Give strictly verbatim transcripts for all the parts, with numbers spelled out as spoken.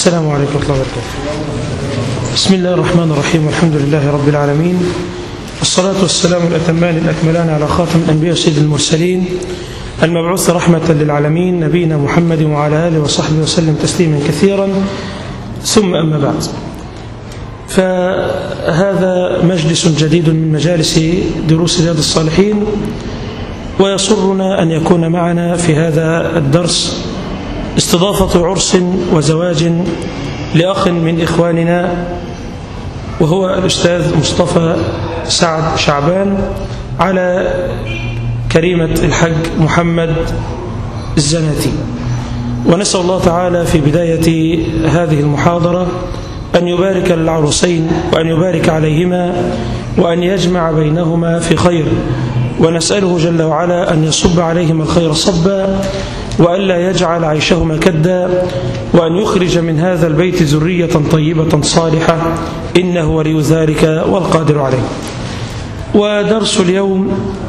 السلام عليكم ورحمة الله وبركاته. بسم الله الرحمن الرحيم، والحمد لله رب العالمين، والصلاة والسلام الأتمان الأكملان على خاتم الأنبياء وسيد المرسلين المبعوث رحمة للعالمين نبينا محمد وعلى آله وصحبه وسلم تسليما كثيرا، ثم أما بعد، فهذا مجلس جديد من مجالس دروس رياض الصالحين، ويسرنا أن يكون معنا في هذا الدرس استضافة عرس وزواج لأخ من إخواننا، وهو الأستاذ مصطفى سعد شعبان على كريمة الحج محمد الزناتي. ونسأل الله تعالى في بداية هذه المحاضرة أن يبارك للعروسين وأن يبارك عليهما وأن يجمع بينهما في خير، ونسأله جل وعلا أن يصب عليهما الخير صبا، وألا يجعل عيشهما كدا، وأن يخرج من هذا البيت ذرية طيبة صالحة، إنه ولي ذلك والقادر عليه. ودرس اليوم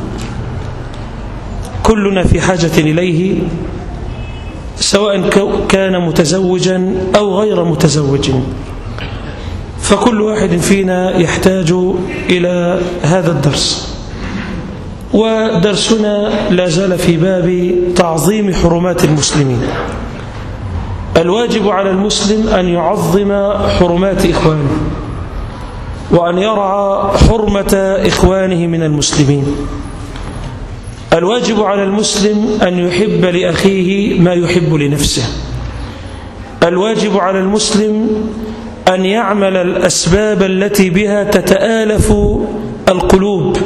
كلنا في حاجة إليه، سواء كان متزوجا أو غير متزوج، فكل واحد فينا يحتاج إلى هذا الدرس. ودرسنا لا زال في باب تعظيم حرمات المسلمين. الواجب على المسلم أن يعظم حرمات إخوانه، وأن يرعى حرمة إخوانه من المسلمين. الواجب على المسلم أن يحب لأخيه ما يحب لنفسه. الواجب على المسلم أن يعمل الأسباب التي بها تتآلف القلوب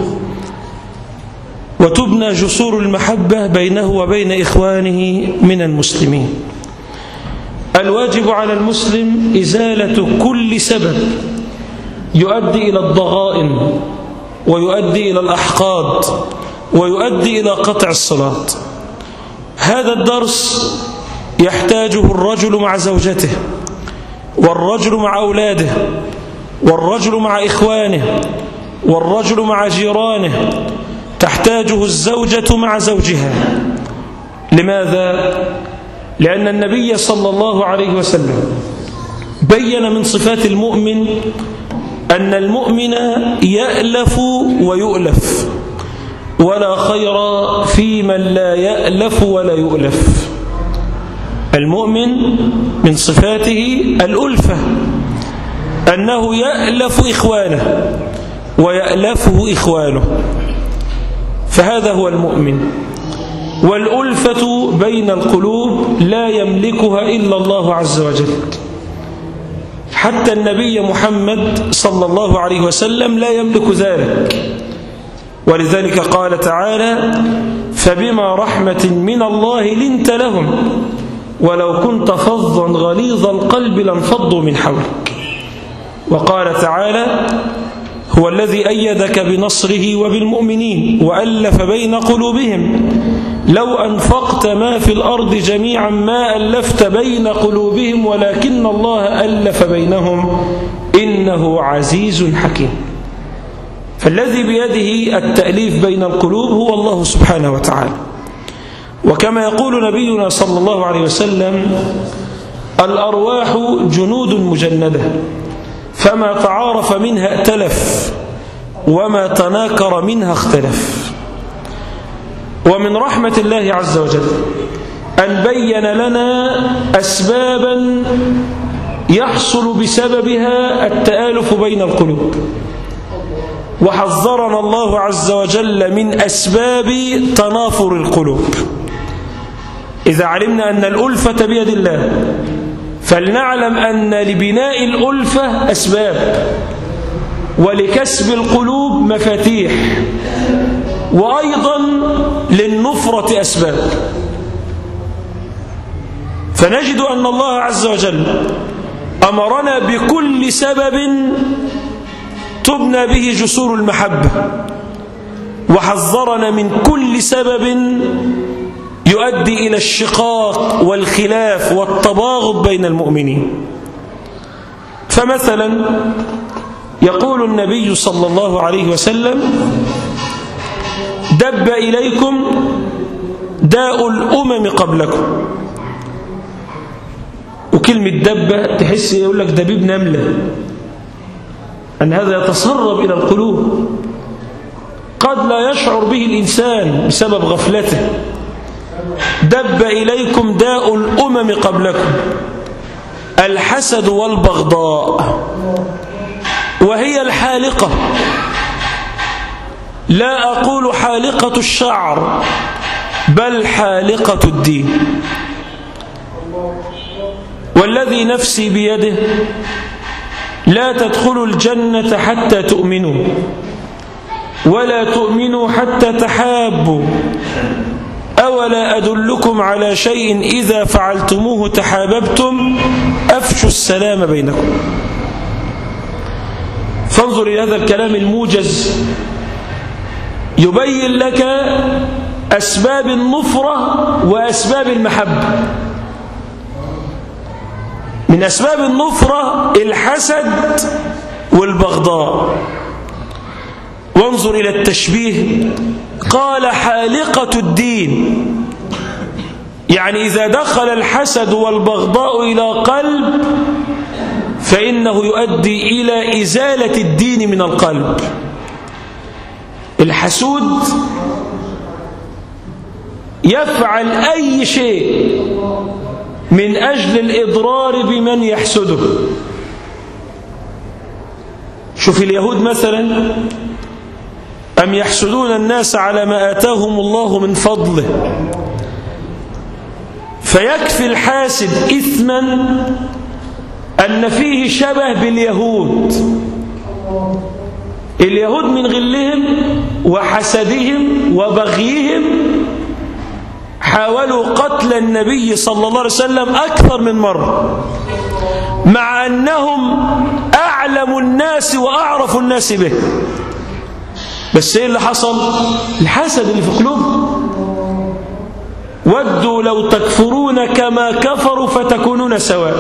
وتبنى جسور المحبة بينه وبين إخوانه من المسلمين. الواجب على المسلم إزالة كل سبب يؤدي إلى الضغائن ويؤدي إلى الأحقاد ويؤدي إلى قطع الصلاة. هذا الدرس يحتاجه الرجل مع زوجته، والرجل مع أولاده، والرجل مع إخوانه، والرجل مع جيرانه، تحتاجه الزوجة مع زوجها. لماذا؟ لأن النبي صلى الله عليه وسلم بين من صفات المؤمن أن المؤمن يألف ويؤلف، ولا خير في من لا يألف ولا يؤلف. المؤمن من صفاته الألفة، أنه يألف إخوانه ويألفه إخوانه، فهذا هو المؤمن. والألفة بين القلوب لا يملكها إلا الله عز وجل. حتى النبي محمد صلى الله عليه وسلم لا يملك ذلك، ولذلك قال تعالى: فبما رحمة من الله لنت لهم ولو كنت فظا غليظ القلب لانفضوا من حولك. وقال تعالى: هو الذي أيدك بنصره وبالمؤمنين وألف بين قلوبهم لو أنفقت ما في الأرض جميعا ما ألفت بين قلوبهم ولكن الله ألف بينهم إنه عزيز حكيم. فالذي بيده التأليف بين القلوب هو الله سبحانه وتعالى. وكما يقول نبينا صلى الله عليه وسلم: الأرواح جنود مجندة، فما تعارف منها ائتلف وما تناكر منها اختلف. ومن رحمة الله عز وجل أن بين لنا أسبابا يحصل بسببها التآلف بين القلوب، وحذرنا الله عز وجل من أسباب تنافر القلوب. إذا علمنا أن الألفة بيد الله، فلنعلم أن لبناء الألفة أسباب، ولكسب القلوب مفاتيح، وأيضا للنفرة أسباب. فنجد أن الله عز وجل أمرنا بكل سبب تبنى به جسور المحبة، وحذرنا من كل سبب يؤدي إلى الشقاق والخلاف والتباغض بين المؤمنين. فمثلا يقول النبي صلى الله عليه وسلم: دب إليكم داء الأمم قبلكم. وكلمة دبة تحس يقول لك دبيب نملة، أن هذا يتسرب إلى القلوب قد لا يشعر به الإنسان بسبب غفلته. دب إليكم داء الأمم قبلكم الحسد والبغضاء، وهي الحالقة، لا أقول حالقة الشعر بل حالقة الدين. والذي نفسي بيده لا تدخلوا الجنة حتى تؤمنوا ولا تؤمنوا حتى تحابوا، أولا أدلكم على شيء إذا فعلتموه تحاببتم أفشوا السلام بينكم. فانظر إلى هذا الكلام الموجز يبين لك أسباب النفرة وأسباب المحبة. من أسباب النفرة الحسد والبغضاء. وانظر إلى التشبيه، قال حالقة الدين، يعني إذا دخل الحسد والبغضاء إلى قلب فإنه يؤدي إلى إزالة الدين من القلب. الحسود يفعل أي شيء من أجل الإضرار بمن يحسده. شوف اليهود مثلا، أم يحسدون الناس على ما آتاهم الله من فضله، فيكفي الحاسد إثما أن فيه شبه باليهود. اليهود من غلهم وحسدهم وبغيهم حاولوا قتل النبي صلى الله عليه وسلم أكثر من مرة، مع أنهم أعلم الناس وأعرف الناس به. بس إيه اللي حصل؟ الحسد اللي في قلوبهم. ودوا لو تكفرون كما كفروا فتكونون سواء.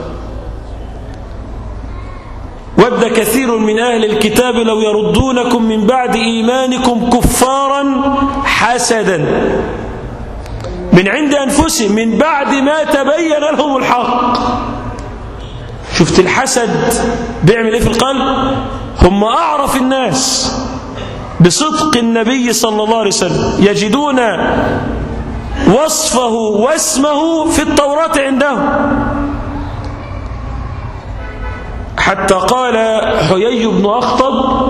ود كثير من أهل الكتاب لو يردونكم من بعد إيمانكم كفارا حسدا من عند أنفسهم من بعد ما تبين لهم الحق. شفت الحسد بيعمل إيه في القلب؟ هم أعرف الناس بصدق النبي صلى الله عليه وسلم، يجدون وصفه واسمه في التوراة عندهم. حتى قال حيي بن أخطب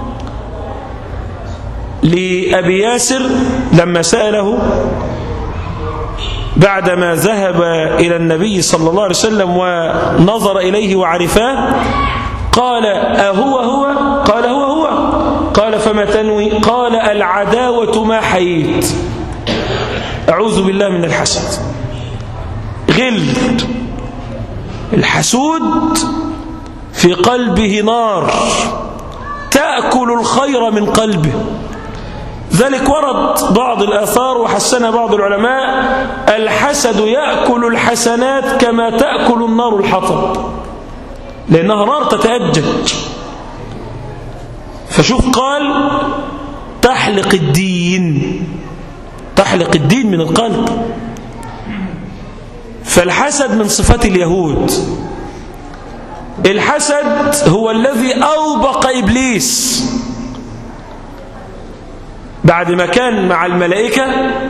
لأبي ياسر لما سأله بعدما ذهب إلى النبي صلى الله عليه وسلم ونظر إليه وعرفاه، قال أهو هو؟ قال هو هو. قال فما تنوي؟ قال العداوة ما حييت. أعوذ بالله من الحسد. غل الحسود في قلبه نار تأكل الخير من قلبه. ذلك ورد بعض الآثار وحسن بعض العلماء الحسد يأكل الحسنات كما تأكل النار الحطب، لأنها نار تتأجج. فشوف قال تحلق الدين، تحلق الدين من القلب. فالحسد من صفات اليهود. الحسد هو الذي أوبق إبليس بعد ما كان مع الملائكة،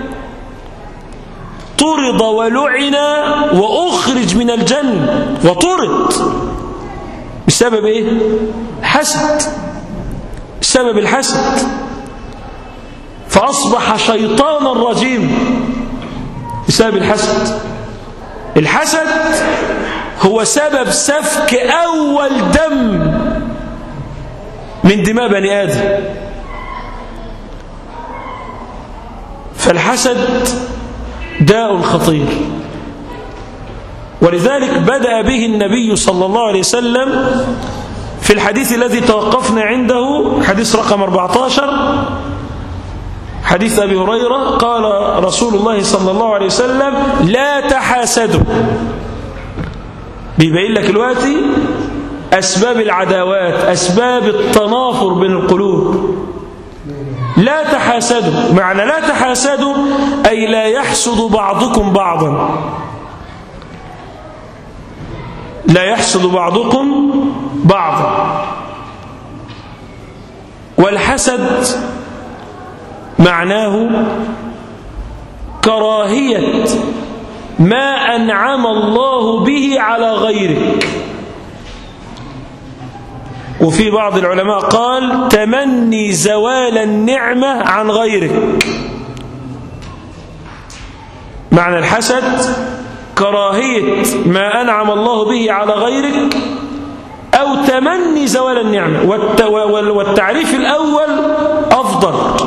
طرد ولعن وأخرج من الجنة وطرد بسبب إيه؟ حسد، بسبب الحسد. فأصبح شيطانا رجيم بسبب الحسد. الحسد هو سبب سفك أول دم من دماء بني آدم. فالحسد داء خطير، ولذلك بدأ به النبي صلى الله عليه وسلم في الحديث الذي توقفنا عنده، حديث رقم أربعة عشر، حديث أبي هريرة. قال رسول الله صلى الله عليه وسلم لا تحاسدوا. بيبين لك دلوقتي أسباب العداوات، أسباب التنافر بين القلوب. لا تحاسدوا، معنى لا تحاسدوا أي لا يحسد بعضكم بعضا. لا يحسد بعضكم بعضا. والحسد معناه كراهية ما أنعم الله به على غيرك. وفي بعض العلماء قال تمني زوال النعمة عن غيرك. معنى الحسد كراهية ما أنعم الله به على غيرك أو تمني زوال النعمة. والتعريف الأول أفضل،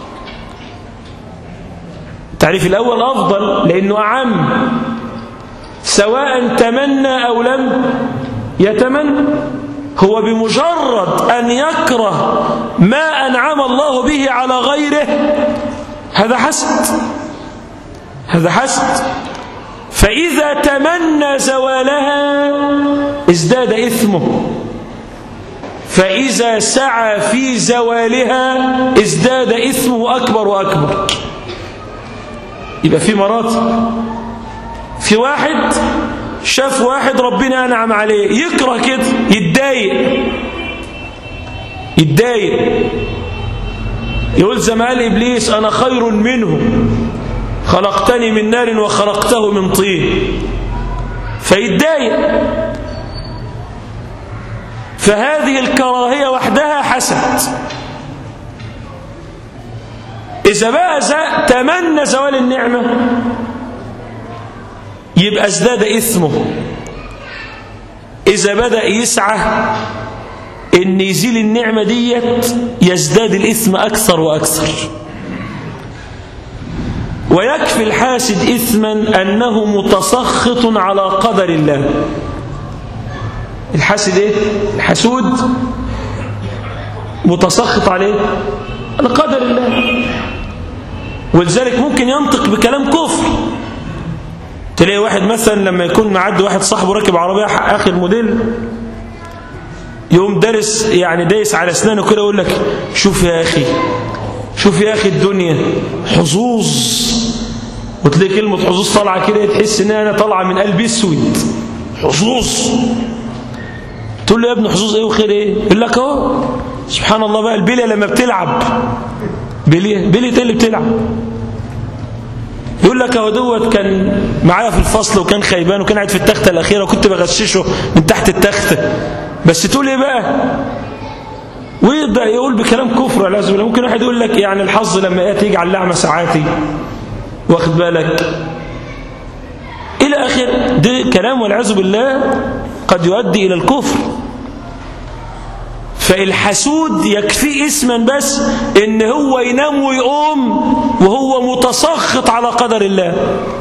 التعريف الأول أفضل لأنه أعم، سواء تمنى أو لم يتمنى، هو بمجرد أن يكره ما أنعم الله به على غيره هذا حسد، هذا حسد. فإذا تمنى زوالها ازداد إثمه، فإذا سعى في زوالها ازداد إثمه أكبر وأكبر. يبقى في مراتب. في واحد شاف واحد ربنا أنعم عليه يكره كده، يتضايق يتضايق يقول زي ما قال إبليس أنا خير منه خلقتني من نار وخلقته من طين، فيتضايق. فهذه الكراهية وحدها حسد. إذا بقى تمنى زوال النعمة يبقى ازداد إثمه. إذا بدأ يسعى إن يزيل النعمة ديت يزداد الإثم أكثر وأكثر. ويكفي الحاسد إثما أنه متسخط على قدر الله. الحاسد إيه؟ الحسود متسخط عليه على قدر الله، ولذلك ممكن ينطق بكلام كفر. تلاقي واحد مثلا لما يكون معدي واحد صاحبه راكب عربية آخر موديل يقوم دارس يعني دايس على اسنانه كده يقول لك شوف يا أخي شوف يا أخي الدنيا حظوظ، وتلاقي كلمة حظوظ طالعة كده تحس إنها طالعة من قلب اسود. حظوظ، تقول له يا ابن حظوظ ايه وخير ايه؟ يقول لك اهو سبحان الله بقى البليه لما بتلعب بليه بليه ايه اللي بتلعب؟ يقول لك اهو دوت كان معايا في الفصل وكان خيبان وكان قاعد في التخته الاخيره وكنت بغششه من تحت التخته، بس تقول ايه بقى؟ ويبدا يقول بكلام كفر والعياذ بالله. ممكن واحد يقول لك يعني الحظ لما ياتي يجي على اللعمه ساعاتي، واخد بالك الى اخر ده كلام والعياذ بالله قد يؤدي الى الكفر. فالحسود يكفي اسما بس ان هو ينام ويقوم وهو متسخط على قدر الله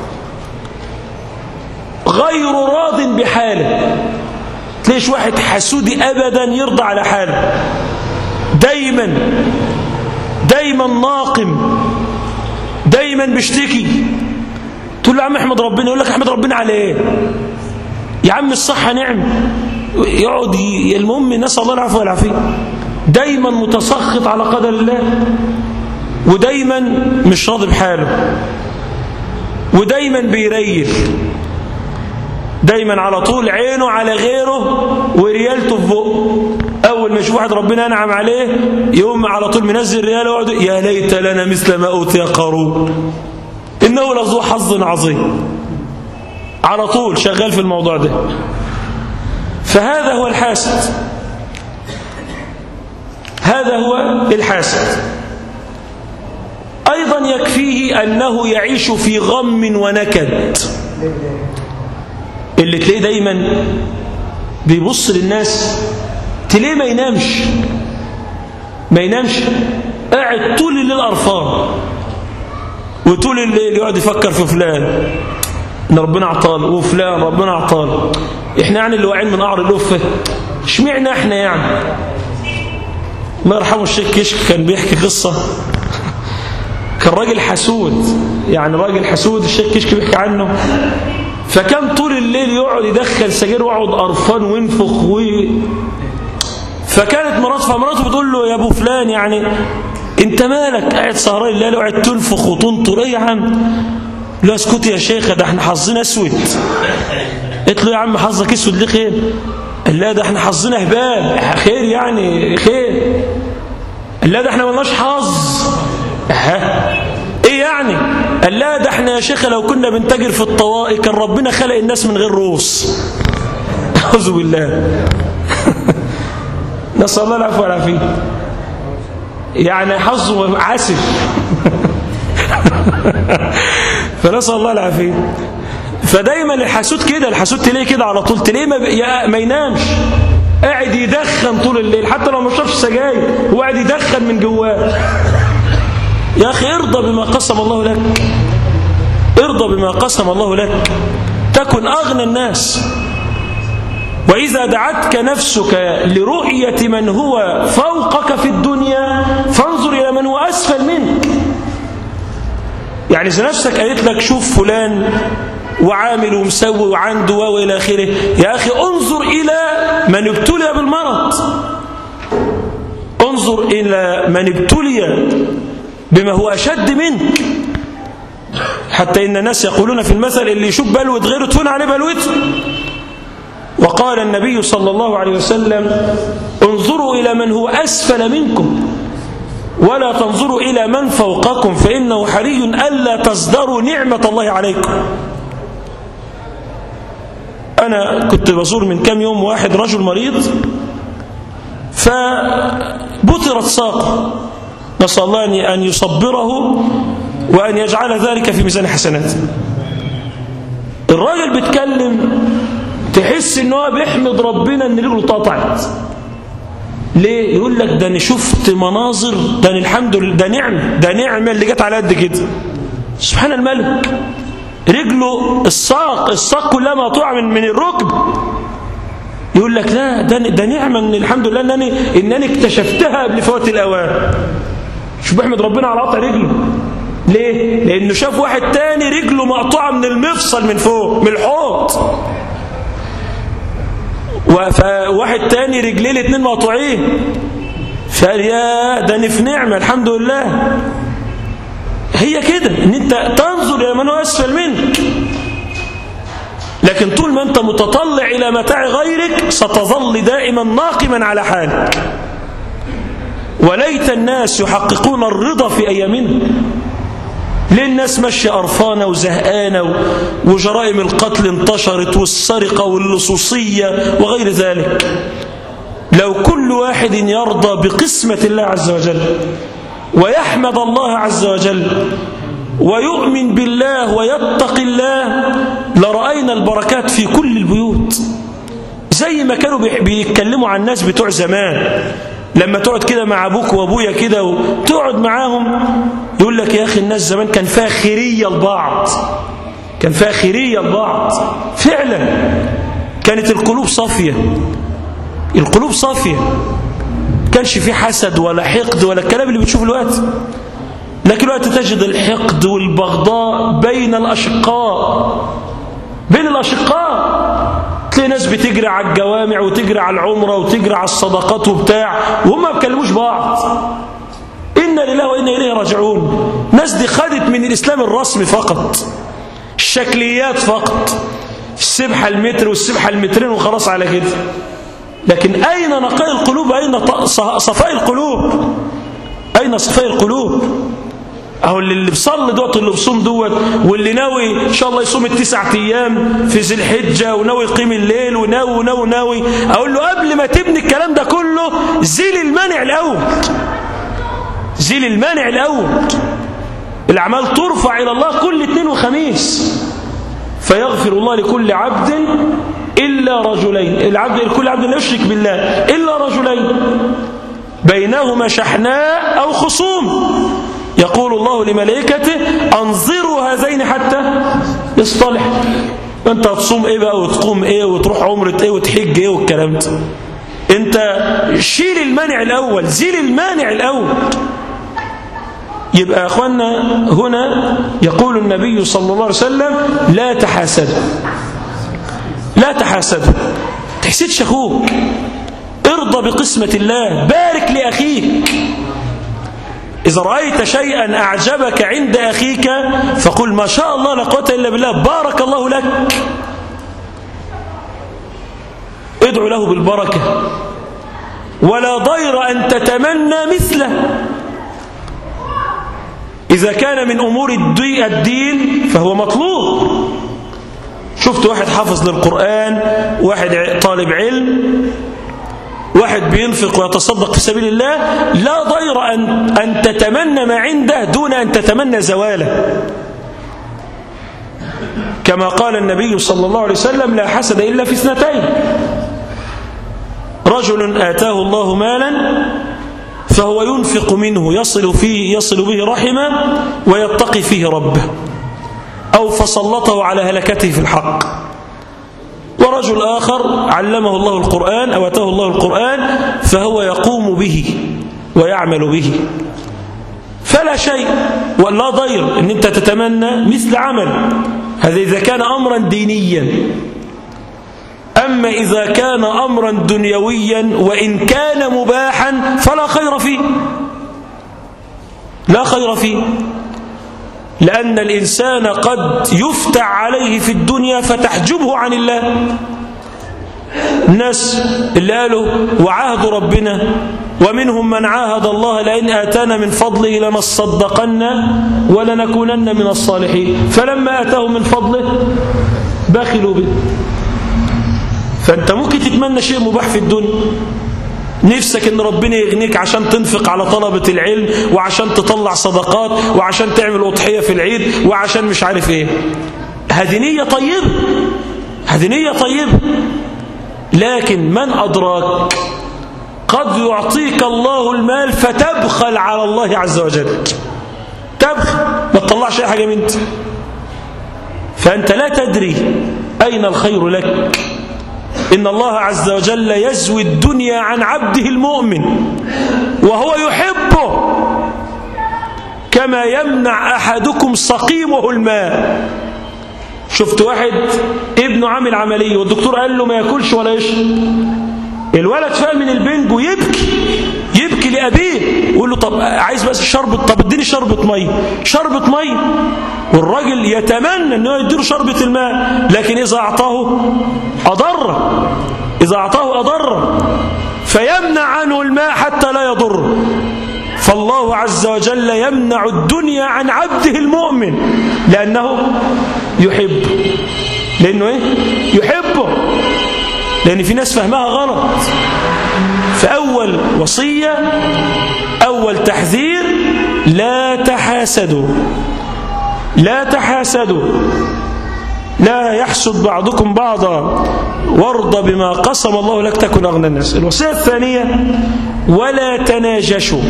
غير راض بحاله. تلاقيش واحد حسودي ابدا يرضى على حاله، دايما دايما ناقم، دايما بيشتكي. تقول له يا عم احمد ربنا، يقول لك احمد ربنا على ايه؟ يا عم الصحة نعم، يقعد المهم نسأل الله العفو والعافية. دايما متسخط على قدر الله، ودايما مش راضي بحاله، ودايما بيريل، دايما على طول عينه على غيره وريالته في بقه. اول ما يشوف واحد ربنا انعم عليه يقوم على طول منزل رياله ويقعد يا ليت لنا مثل ما اوتي قارون انه لذو حظ عظيم. على طول شغال في الموضوع ده. فهذا هو الحاسد، هذا هو الحاسد. أيضا يكفيه أنه يعيش في غم ونكد. اللي تلاقيه دايما بيبص للناس تلاقيه ما ينامش ما ينامش قاعد طول الليل قرفان، وطول الليل يقعد يفكر في فلان ان ربنا اعطاله وفلان ربنا اعطاله. احنا يعني اللي واعيين من قعر الأفة، اشمعنا احنا يعني؟ الله يرحمه الشيخ كشك كان بيحكي قصة، كان راجل حسود، يعني راجل حسود الشيخ كشك بيحكي عنه. فكان طول الليل يقعد يدخل سجاير ويقعد قرفان وينفخ و... فكانت مراته فمراته بتقول له يا ابو فلان يعني انت مالك قاعد سهران الليل وقاعد تنفخ وتنطر ايه يا عم؟ لا اسكت يا شيخ ده احنا حظنا اسود، قلت له يا عم حظك اسود ليه خير؟ قال لا ده احنا حظنا هبال. خير يعني خير؟ قال لا ده احنا ملناش حظ. ها ايه يعني؟ قال لا ده احنا يا شيخ لو كنا بنتاجر في الطوائي كان ربنا خلق الناس من غير رؤوس. اعوذ بالله. نسأل الله العفو والعافية. يعني حظه عاسف. فنسأل الله العافية. فدايما الحسود كده، الحسود تلاقيه كده على طول، تلاقيه ما, ما ينامش، قاعد يدخن طول الليل حتى لو ما شربش سجاير، هو قاعد يدخن من جواه. يا أخي ارضى بما قسم الله لك، ارضى بما قسم الله لك تكن أغنى الناس. وإذا دعتك نفسك لرؤية من هو فوقك في الدنيا فانظر إلى من هو أسفل منك. يعني إذا نفسك قالت لك شوف فلان وعامل ومسوي وعنده وإلى آخره، يا أخي انظر إلى من ابتلي بالمرض، انظر إلى من ابتلي بما هو أشد منك. حتى إن الناس يقولون في المثل اللي يشوف بلوة غيره تهون عليه بلوته. وقال النبي صلى الله عليه وسلم انظروا إلى من هو أسفل منكم ولا تنظروا إلى من فوقكم فإنه حري ألا تزدروا نعمة الله عليكم. أنا كنت بزور من كام يوم واحد رجل مريض فبترت ساقه، نسأل الله أن يصبره وأن يجعل ذلك في ميزان حسناته. الراجل بيتكلم تحس إنه بيحمد ربنا إن رجله اتقطعت. ليه؟ يقول لك ده أنا شفت مناظر، ده أنا الحمد لله، ده نعمة، ده نعمة اللي جت على قد كده. سبحان الملك، رجله الساق الساق كلها مقطوعة من من الركب. يقول لك لا ده ده نعمة من الحمد لله إنني إنني اكتشفتها قبل فوات الأوان. شوف بيحمد ربنا على قطع رجله. ليه؟ لأنه شاف واحد تاني رجله مقطوعة من المفصل من فوق من الحوض، وواحد تاني رجليه الاثنين مقطوعين، فقال يا ده انا في نعمة الحمد لله. هي كده ان انت تنظر الى من هو اسفل منك، لكن طول ما انت متطلع الى متاع غيرك ستظل دائما ناقما على حالك. وليت الناس يحققون الرضا في ايامنا. ليه الناس ماشيه قرفانه وزهقانه وجرائم القتل انتشرت والسرقه واللصوصيه وغير ذلك؟ لو كل واحد يرضى بقسمه الله عز وجل ويحمد الله عز وجل ويؤمن بالله ويتقي الله لرأينا البركات في كل البيوت. زي ما كانوا بيتكلموا عن الناس بتوع زمان، لما تقعد كده مع أبوك وأبويا كده وتقعد معاهم يقول لك يا أخي الناس زمان كان فيها خيرية لبعض، كان فيها خيرية لبعض فعلا. كانت القلوب صافية، القلوب صافية، كانش في حسد ولا حقد ولا الكلام اللي بتشوفه الوقت. لكن الوقت تجد الحقد والبغضاء بين الأشقاء، بين الأشقاء. تلاقي ناس بتجري على الجوامع وتجري على العمرة وتجري على الصدقات وبتاع وهم ما بيكلموش بعض. إنا لله وإنا إليه راجعون. ناس دي خدت من الإسلام الرسمي فقط، الشكليات فقط، السبحة المتر والسبحة المترين وخلاص على كده. لكن أين نقاء القلوب؟ أين صفاء القلوب؟ أين صفاء القلوب؟ أهو اللي بصلي دوت اللي بصوم دوت واللي ناوي إن شاء الله يصوم التسعة أيام في ذي الحجة وناوي يقيم الليل وناوي وناوي وناوي، أقول له قبل ما تبني الكلام ده كله زيل المانع الأول، زيل المانع الأول. الأعمال ترفع إلى الله كل اثنين وخميس، فيغفر الله لكل عبد إلا رجلين، العبد كل عبد لا يشرك بالله إلا رجلين بينهما شحناء أو خصوم، يقول الله لملائكته أنظروا هذين حتى يصطلح. أنت هتصوم إيه بقى وتقوم إيه وتروح عمرة إيه وتحج إيه والكلام ده؟ أنت شيل المانع الأول، زيل المانع الأول. يبقى يا أخوانا هنا يقول النبي صلى الله عليه وسلم لا تحاسدوا، لا تحاسدوا، تحسدش أخوك، ارضى بقسمة الله، بارك لأخيك. إذا رأيت شيئا أعجبك عند أخيك فقل ما شاء الله لا قوة إلا بالله، بارك الله لك. ادعو له بالبركة، ولا ضير أن تتمنى مثله. إذا كان من أمور الدين فهو مطلوب. شفت واحد حافظ للقرآن، واحد طالب علم، واحد بينفق ويتصدق في سبيل الله، لا ضير أن, أن تتمنى ما عنده دون أن تتمنى زواله، كما قال النبي صلى الله عليه وسلم: لا حسد إلا في اثنتين: رجل آتاه الله مالا فهو ينفق منه يصل فيه يصل به رحمه ويتقي فيه ربه، أو فسلطه على هلكته في الحق. ورجل آخر علمه الله القرآن أو آتاه الله القرآن فهو يقوم به ويعمل به. فلا شيء ولا ضير أن أنت تتمنى مثل عمل، هذا إذا كان أمرا دينيا. أما إذا كان أمرا دنيويا وإن كان مباحا فلا خير فيه، لا خير فيه، لأن الإنسان قد يفتح عليه في الدنيا فتحجبه عن الله. الناس اللي قالوا وعهد ربنا، ومنهم من عاهد الله لئن آتانا من فضله لنصدقن ولنكونن من الصالحين، فلما آتاهم من فضله بخلوا به. فأنت ممكن تتمنى شيء مباح في الدنيا، نفسك ان ربنا يغنيك عشان تنفق على طلبة العلم، وعشان تطلع صدقات، وعشان تعمل أضحية في العيد، وعشان مش عارف ايه. هذه نية طيبة، هذه نية طيبة، لكن من أدراك قد يعطيك الله المال فتبخل على الله عز وجل، تبخل ما تطلعش اي حاجة منك، فأنت لا تدري أين الخير لك. إن الله عز وجل يزوي الدنيا عن عبده المؤمن وهو يحبه، كما يمنع أحدكم سقيمه الماء. شفت واحد ابنه عامل عملية والدكتور قال له ما ياكلش ولا يشرب، الولد فاهم من البنج ويبكي، يبكي لأبيه، يقول له طب عايز بس شربة، طب اديني شربة مية، شربة مية، والراجل يتمنى انه يديله شربة الماء، لكن إذا أعطاه أضر، إذا أعطاه أضر، فيمنع عنه الماء حتى لا يضر. فالله عز وجل يمنع الدنيا عن عبده المؤمن لأنه يحب، لأنه إيه؟ يحبه، لأن في ناس فهمها غلط. فأول وصية، أول تحذير: لا تحاسدوا، لا تحاسدوا، لا يحسد بعضكم بعضا، وارض بما قسم الله لك تكن أغنى الناس. الوصية الثانية: ولا تناجشوا.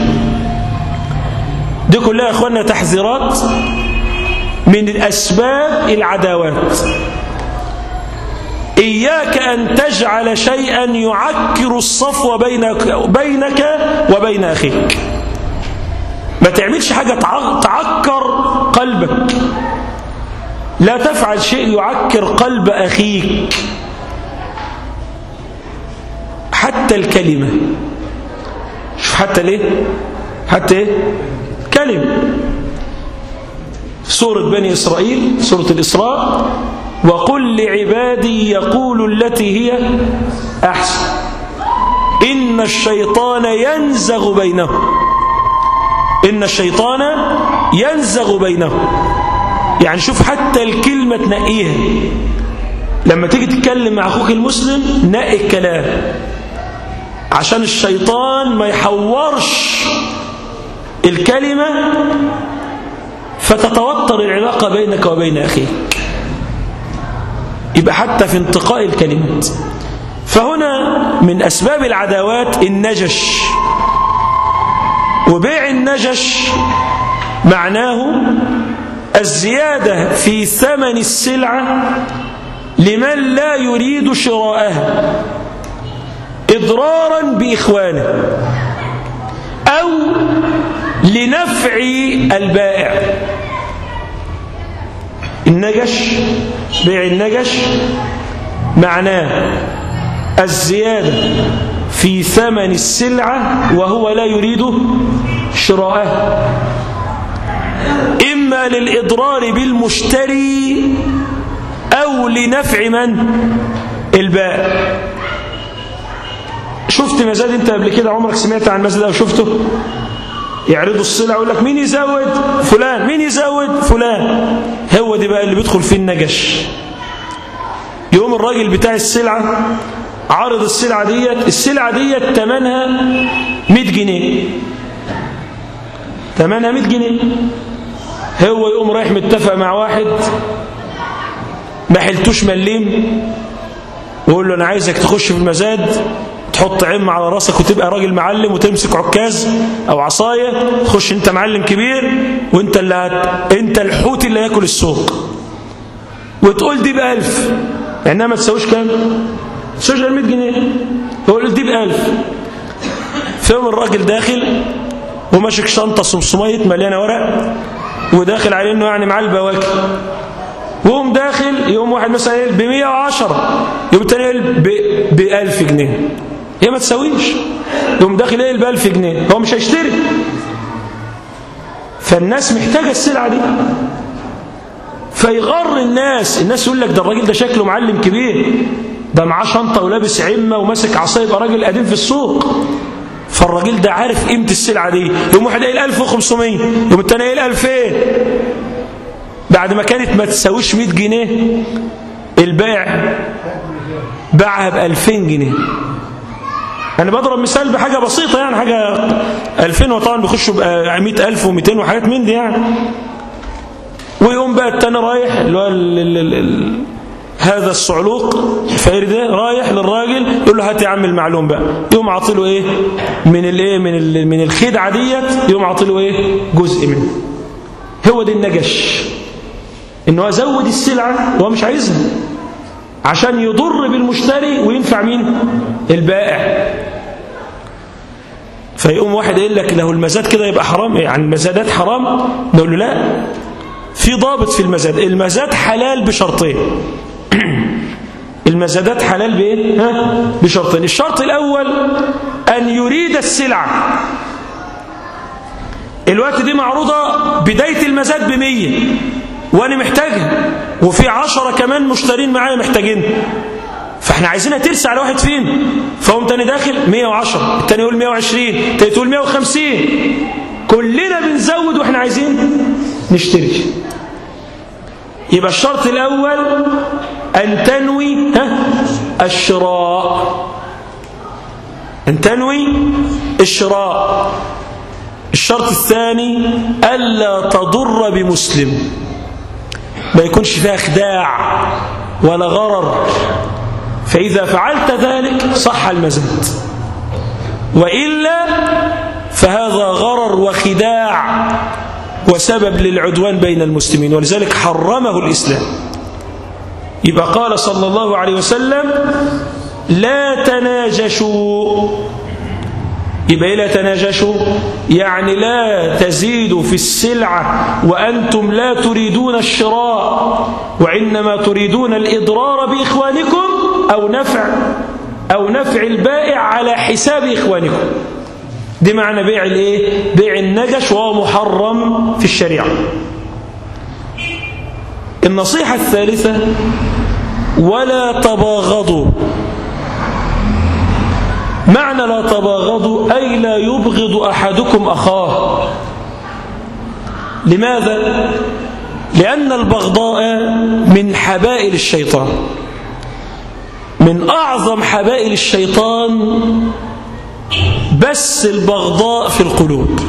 دي كلها يا أخوانا تحذيرات من الأسباب العداوات. إياك أن تجعل شيئا يعكر الصفو بينك, بينك وبين أخيك. ما تعملش حاجة تعكر قلبك، لا تفعل شيء يعكر قلب أخيك، حتى الكلمة. شوف حتى ليه؟ حتى إيه؟ كلمة. سورة بني إسرائيل، سورة الإسراء: وقل لعبادي يقولوا التي هي أحسن إن الشيطان ينزغ بينهم، إن الشيطان ينزغ بينهم. يعني شوف حتى الكلمة تنقيها، لما تيجي تتكلم مع أخوك المسلم نقي الكلام عشان الشيطان ما يحورش الكلمة فتتوتر العلاقة بينك وبين أخيك. يبقى حتى في انتقاء الكلمات. فهنا من أسباب العداوات النجش، وبيع النجش معناه الزيادة في ثمن السلعة لمن لا يريد شراءها إضرارا بإخوانه أو لنفع البائع. النجش، بيع النجش معناه الزيادة في ثمن السلعة وهو لا يريد شراءها، إما للإضرار بالمشتري أو لنفع من؟ البائع. شفت مزاد انت قبل كده؟ عمرك سمعت عن مزاد او شفته؟ يعرضوا السلع ويقول لك مين يزود؟ فلان. مين يزود؟ فلان. هو دي بقى اللي بيدخل فيه النجش. يقوم الراجل بتاع السلعة عارض السلعة ديت، السلعة ديت تمنها مئة جنيه، تمنها مئة جنيه. هو يقوم رايح متفق مع واحد ما حلتوش مليم، ويقول له انا عايزك تخش في المزاد، تحط عم على راسك وتبقى راجل معلم، وتمسك عكاز او عصايه، تخش انت معلم كبير، وانت اللي هت... انت الحوت اللي هياكل السوق، وتقول دي بألف، انها ما تساويش كام؟ ما تساويش غير مئة جنيه. يقول دي بألف. فيقوم الراجل داخل وماسك شنطه سمسميت مليانه ورق، وداخل عليه انه يعني معاه البواكي، ويقوم داخل، يقوم واحد مثلا يقول ب مئة وعشرة، يقوم الثاني يقول ب ألف جنيه، هي ما تساويش. يقوم داخل يقول ب ألف جنيه، هو مش هيشتري. فالناس محتاجه السلعه دي، فيغر الناس. الناس يقول لك ده الراجل ده شكله معلم كبير، ده معاه شنطه ولابس عمه وماسك عصايه، يبقى راجل قديم في السوق. فالراجل ده عارف قيمه السلعه دي. يقوم واحد قايل ألف وخمسمية، يقوم الثاني قايل ألفين، بعد ما كانت ما تساويش مئة جنيه البائع باعها ب ألفين جنيه. انا بضرب مثال بحاجه بسيطه، يعني حاجه ألفين، وطبعا بيخشوا ب مئة ألف ومئتين وحاجات من دي يعني. ويقوم بقى التاني رايح اللي هو هذا الصعلوق الفقير ده، رايح للراجل يقول له هات يا عم المعلوم بقى، يقوم عاطيله ايه من الايه من ال من الخدعه ديت، يقوم عاطيله ايه جزء منه. هو ده النجش، انه ازود السلعه وهو مش عايزها عشان يضر بالمشتري وينفع مين؟ البائع. فيقوم واحد يقول لك له المزاد كده يبقى حرام، يعني المزادات حرام؟ نقول له لا، في ضابط في المزاد. المزاد حلال بشرطين. المزادات حلال بايه؟ ها؟ بشرطين. الشرط الاول ان يريد السلعه. الوقت دي معروضه بدايه المزاد بمية، وانا محتاجها، وفي عشرة كمان مشترين معايا محتاجين، فاحنا عايزينها ترسى على واحد فينا. فهم تاني داخل مئة وعشرة، التاني يقول مئة وعشرين، التاني تقول مئة وخمسين، كلنا بنزود واحنا عايزين نشتري. يبقى الشرط الاول ان تنوي ها الشراء، ان تنوي الشراء. الشرط الثاني الا تضر بمسلم، ما يكونش فيها خداع ولا غرر، فإذا فعلت ذلك صح المزاد، وإلا فهذا غرر وخداع وسبب للعدوان بين المسلمين، ولذلك حرمه الإسلام. يبقى قال صلى الله عليه وسلم لا تناجشوا. يبقى لا تناجشوا يعني لا تزيدوا في السلعة وأنتم لا تريدون الشراء، وإنما تريدون الإضرار بإخوانكم أو نفع أو نفع البائع على حساب إخوانكم. دي معنى بيع الايه؟ بيع النجش، وهو محرم في الشريعة. النصيحة الثالثة ولا تباغضوا. معنى لا تباغضوا أي لا يبغض أحدكم أخاه. لماذا؟ لأن البغضاء من حبائل الشيطان، من أعظم حبائل الشيطان، بس البغضاء في القلوب.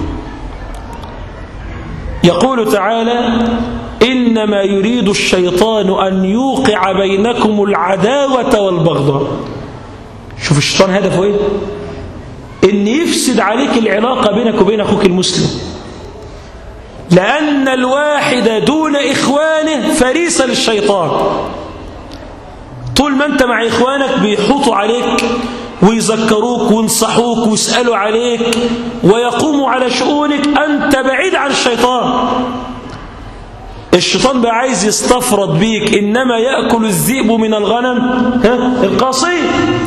يقول تعالى إنما يريد الشيطان أن يوقع بينكم العداوة والبغضاء. شوف الشيطان هدفه ايه؟ ان يفسد عليك العلاقة بينك وبين اخوك المسلم، لأن الواحد دون إخوانه فريسة للشيطان. طول ما أنت مع إخوانك بيحوطوا عليك ويذكروك وينصحوك ويسألوا عليك ويقوموا على شؤونك، أنت بعيد عن الشيطان. الشيطان بقى عايز يستفرد بيك، إنما يأكل الذئب من الغنم ها القاصي.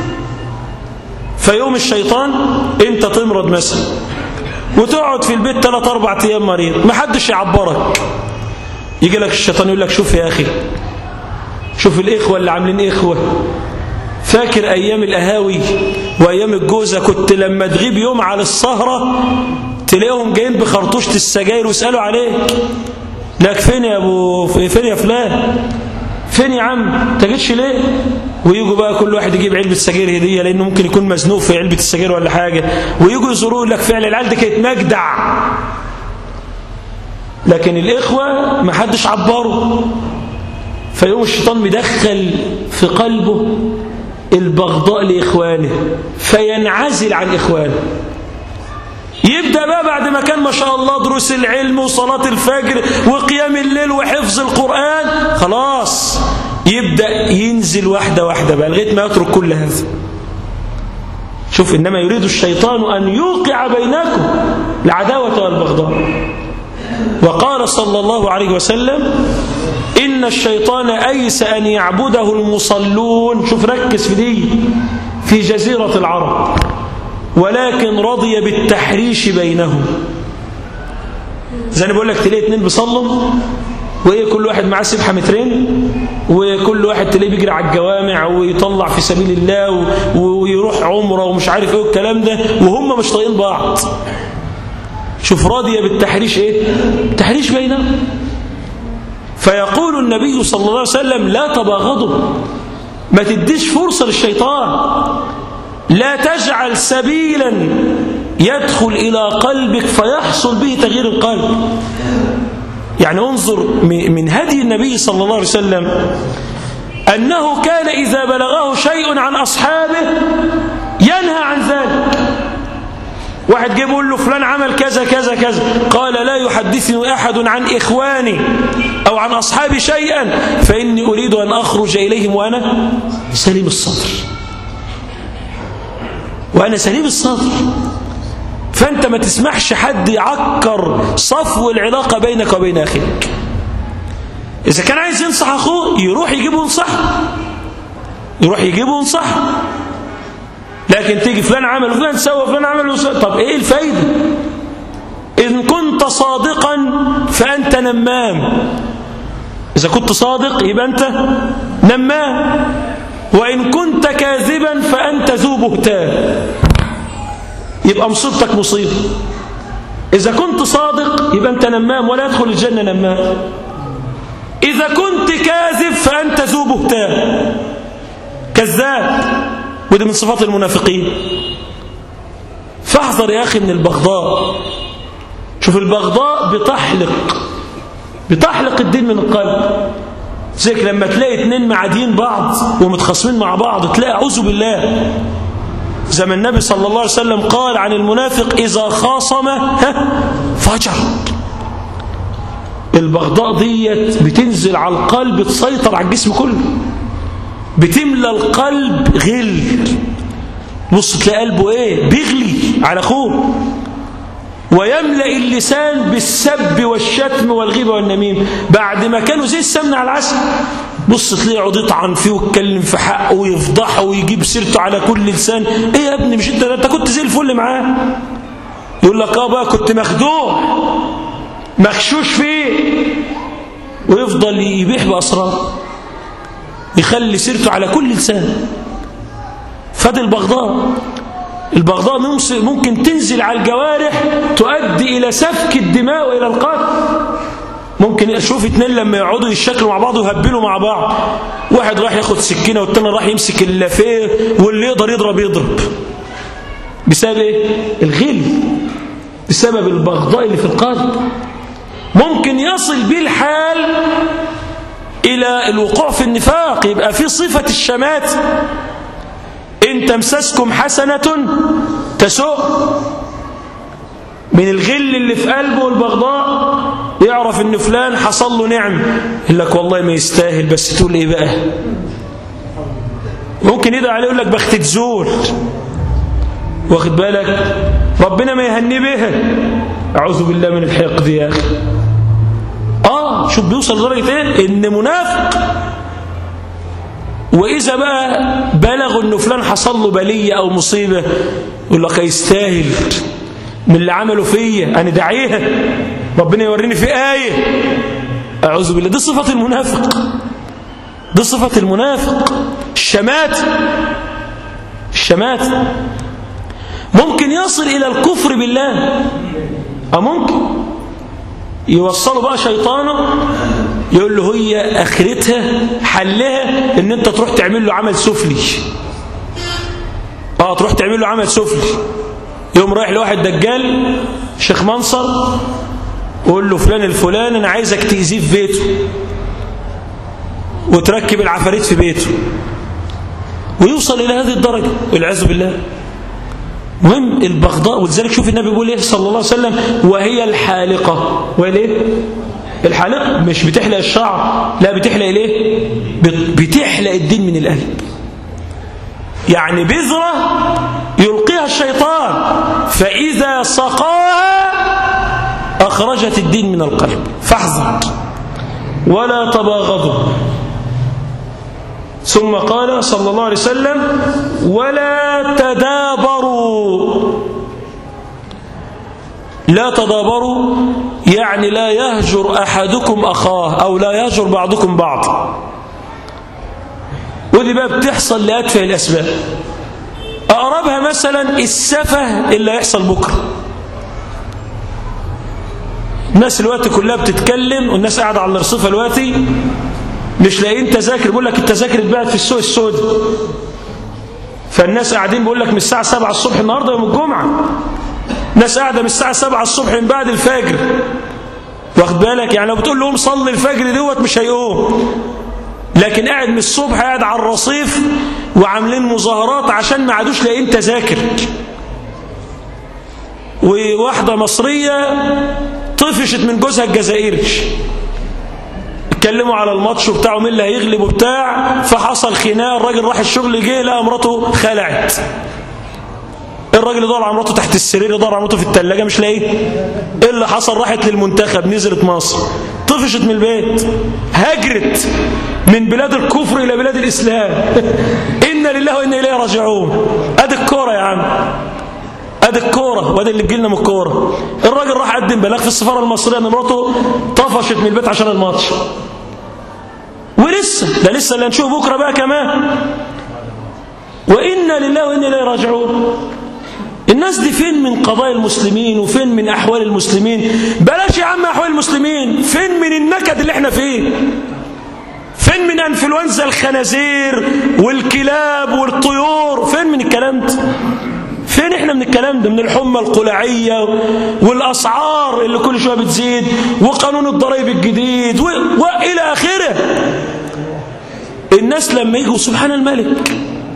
فيوم الشيطان أنت تمرض مثلا وتقعد في البيت ثلاث أربع أيام مريض، محدش يعبرك، يجي لك الشيطان يقول لك شوف يا أخي، شوف الإخوة اللي عاملين إخوة، فاكر أيام القهاوي وايام الجوزة كنت لما تغيب يوم على السهرة تلاقيهم جايين بخرطوشة السجاير ويسألوا عليك، لك فين يا ابو فين يا فلان، فين يا عم انت جيتش ليه؟ ويجوا بقى كل واحد يجيب علبة سجاير هدية لانه ممكن يكون مزنوق في علبة السجاير ولا حاجة، ويجوا يزوروه لك فعلا العيال دي كانت مجدع. لكن الإخوة ما حدش عبره، فيقوم الشيطان مدخل في قلبه البغضاء لإخوانه فينعزل عن إخوانه. يبدأ بقى بعد ما كان ما شاء الله دروس العلم وصلاة الفجر وقيام الليل وحفظ القرآن، خلاص يبدأ ينزل واحدة واحدة بقى لغاية ما يترك كل هذا. شوف، إنما يريد الشيطان أن يوقع بينكم العداوة والبغضاء. وقال صلى الله عليه وسلم إن الشيطان أيس أن يعبده المصلون، شوف ركز في دي، في جزيرة العرب، ولكن رضي بالتحريش بينهم. زي أنا بقول لك تلاقي اتنين بيصلوا وإيه كل واحد معاه سبحة مترين، وكل واحد تلاقيه بيجري على الجوامع ويطلع في سبيل الله ويروح عمره ومش عارف ايه والكلام ده، وهم مش طايقين بعض. شوف راضية بالتحريش ايه؟ تحريش بينهم. فيقول النبي صلى الله عليه وسلم لا تباغضوا، ما تديش فرصة للشيطان، لا تجعل سبيلا يدخل إلى قلبك فيحصل به تغيير القلب. يعني انظر من هدي النبي صلى الله عليه وسلم أنه كان إذا بلغه شيء عن أصحابه ينهى عن ذلك. واحد جه يقول له فلان عمل كذا كذا كذا، قال لا يحدثني أحد عن إخواني أو عن أصحابي شيئا فإني أريد أن أخرج إليهم وأنا سليم الصدر، وأنا سليم الصدر. فأنت ما تسمحش حد يعكر صفو العلاقة بينك وبين أخيك. إذا كان عايز ينصح أخوه يروح يجيبه ينصحه، يروح يجيبه ينصحه. لكن تيجي فلان عمل وفلان سوى وفلان عمل وسوى، طب إيه الفايدة؟ إن كنت صادقا فأنت نمام. إذا كنت صادق يبقى أنت نمام، وإن كنت كاذبا فأنت ذو بهتان، يبقى مصيبتك مصيبة. إذا كنت صادق يبقى أنت نمام ولا يدخل الجنة نمام، إذا كنت كاذب فأنت ذو بهتان كذاب، ودي من صفات المنافقين. فاحذر يا أخي من البغضاء. شوف البغضاء بتحلق بتحلق الدين من القلب. زيك لما تلاقي اتنين معادين بعض ومتخاصمين مع بعض تلاقي أعوذ بالله، زي ما النبي صلى الله عليه وسلم قال عن المنافق إذا خاصم فجر. البغضاء ديت بتنزل على القلب، تسيطر على الجسم كله، بتملى القلب غل. بص تلاقي قلبه ايه؟ بيغلي على اخوه. ويملأ اللسان بالسب والشتم والغيبة والنميم، بعد ما كانوا زي السمن على العسل. بص تلاقيه يقعد يطعن فيه ويتكلم في حقه ويفضحه ويجيب سيرته على كل لسان. ايه يا ابني مش انت انت كنت زي الفل معاه؟ يقول لك اه بقى كنت مخدوع مخشوش فيه، ويفضل يبيح بأسرار، يخلي سيرته على كل لسان. فدي البغضاء. البغضاء ممكن تنزل على الجوارح تؤدي إلى سفك الدماء وإلى القتل. ممكن اشوف اتنين لما يقعدوا يشكلوا مع بعض ويهبلوا مع بعض، واحد راح ياخد سكينه والتاني راح يمسك اللافيه، واللي يقدر يضرب يضرب. بسبب ايه؟ الغل، بسبب البغضاء اللي في القلب. ممكن يصل به الحال الى الوقوع في النفاق، يبقى في صفه الشمات. ان تمسسكم حسنه تسوء. من الغل اللي في قلبه والبغضاء يعرف ان فلان حصل له نعم، يقول لك والله ما يستاهل، بس تقول ايه بقى؟ ممكن يدعي عليه يقول لك بخت تزول، واخد بالك؟ ربنا ما يهني بها. اعوذ بالله من الحقد يا اخي. اه شوف بيوصل لدرجه ايه؟ ان منافق. واذا بقى بلغوا انه فلان حصل له بليه او مصيبه يقول لك يستاهل من اللي عملوا فيا، انا داعيها ربنا يوريني في آية. أعوذ بالله. دي صفة المنافق، دي صفة المنافق، الشمات. الشماتة. ممكن يصل إلى الكفر بالله، أو ممكن يوصلوا بقى شيطانه يقول له هي آخرتها حلها إن أنت تروح تعمل له عمل سفلي. آه تروح تعمل له عمل سفلي. يوم رايح لواحد دجال شيخ منصر وقول له فلان الفلان أنا عايزك تأذيه في بيته وتركب العفاريت في بيته، ويوصل إلى هذه الدرجة والعياذ بالله. مهم البغضاء. ولذلك شوف النبي بيقول ايه صلى الله عليه وسلم: وهي الحالقة. وهي ايه الحالقة؟ مش بتحلق الشعر، لا بتحلق ايه؟ بتحلق الدين من القلب. يعني بذرة يلقيها الشيطان فإذا سقاها أخرجت الدين من القلب. فاحذر ولا تباغضوا. ثم قال صلى الله عليه وسلم: ولا تدابروا. لا تدابروا يعني لا يهجر أحدكم أخاه، أو لا يهجر بعضكم بعض. ودي بقى بتحصل لأتفه الأسباب. أقربها مثلا السفه اللي هيحصل بكرة. الناس الوقت كلها بتتكلم، والناس قاعدة على الرصيفة الوقت مش لاقيين تذاكر. بيقول لك التذاكر اتباعت في السوق السوداء. فالناس قاعدين بيقول لك من الساعة سبعة الصبح النهارده يوم الجمعة، ناس قاعدة من الساعة سبعة الصبح من بعد الفجر. واخد بالك؟ يعني لو بتقول لهم صلي الفجر دوت مش هيقوم، لكن قاعد من الصبح قاعد على الرصيف وعاملين مظاهرات عشان ما عادوش لاقيين تذاكر. وواحدة مصرية طفشت من جوزها الجزائري، اتكلموا على الماتش وبتاعه مين اللي هيغلب وبتاع، فحصل خناق. الراجل راح الشغل جه لقى مراته خلعت. الراجل يدور على مراته تحت السرير، يدور على مراته في الثلاجه مش لاقيه. ايه اللي حصل؟ راحت للمنتخب، نزلت مصر، طفشت من البيت، هاجرت من بلاد الكفر الى بلاد الاسلام. انا لله وانا اليه راجعون. ادي الكوره يا عم، ادي الكوره، وادي اللي بيجي لنا من الكوره. الراجل راح قدم بلاغ في السفاره المصريه ان مراته طفشت من البيت عشان الماتش. ولسه ده لسه اللي هنشوف بكره بقى كمان. وانا لله وانا اليه راجعون. الناس دي فين من قضايا المسلمين وفين من احوال المسلمين؟ بلاش يا عم احوال المسلمين، فين من النكد اللي احنا فيه؟ فين من انفلونزا الخنازير والكلاب والطيور؟ فين من الكلام ده؟ فين احنا من الكلام ده؟ من الحمى القلعية والأسعار اللي كل شوية بتزيد وقانون الضرائب الجديد و... وإلى آخره. الناس لما يجوا سبحان الملك،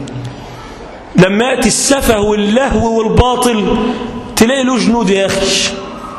لما يأتي السفه واللهو والباطل تلاقي له جنود يا أخي.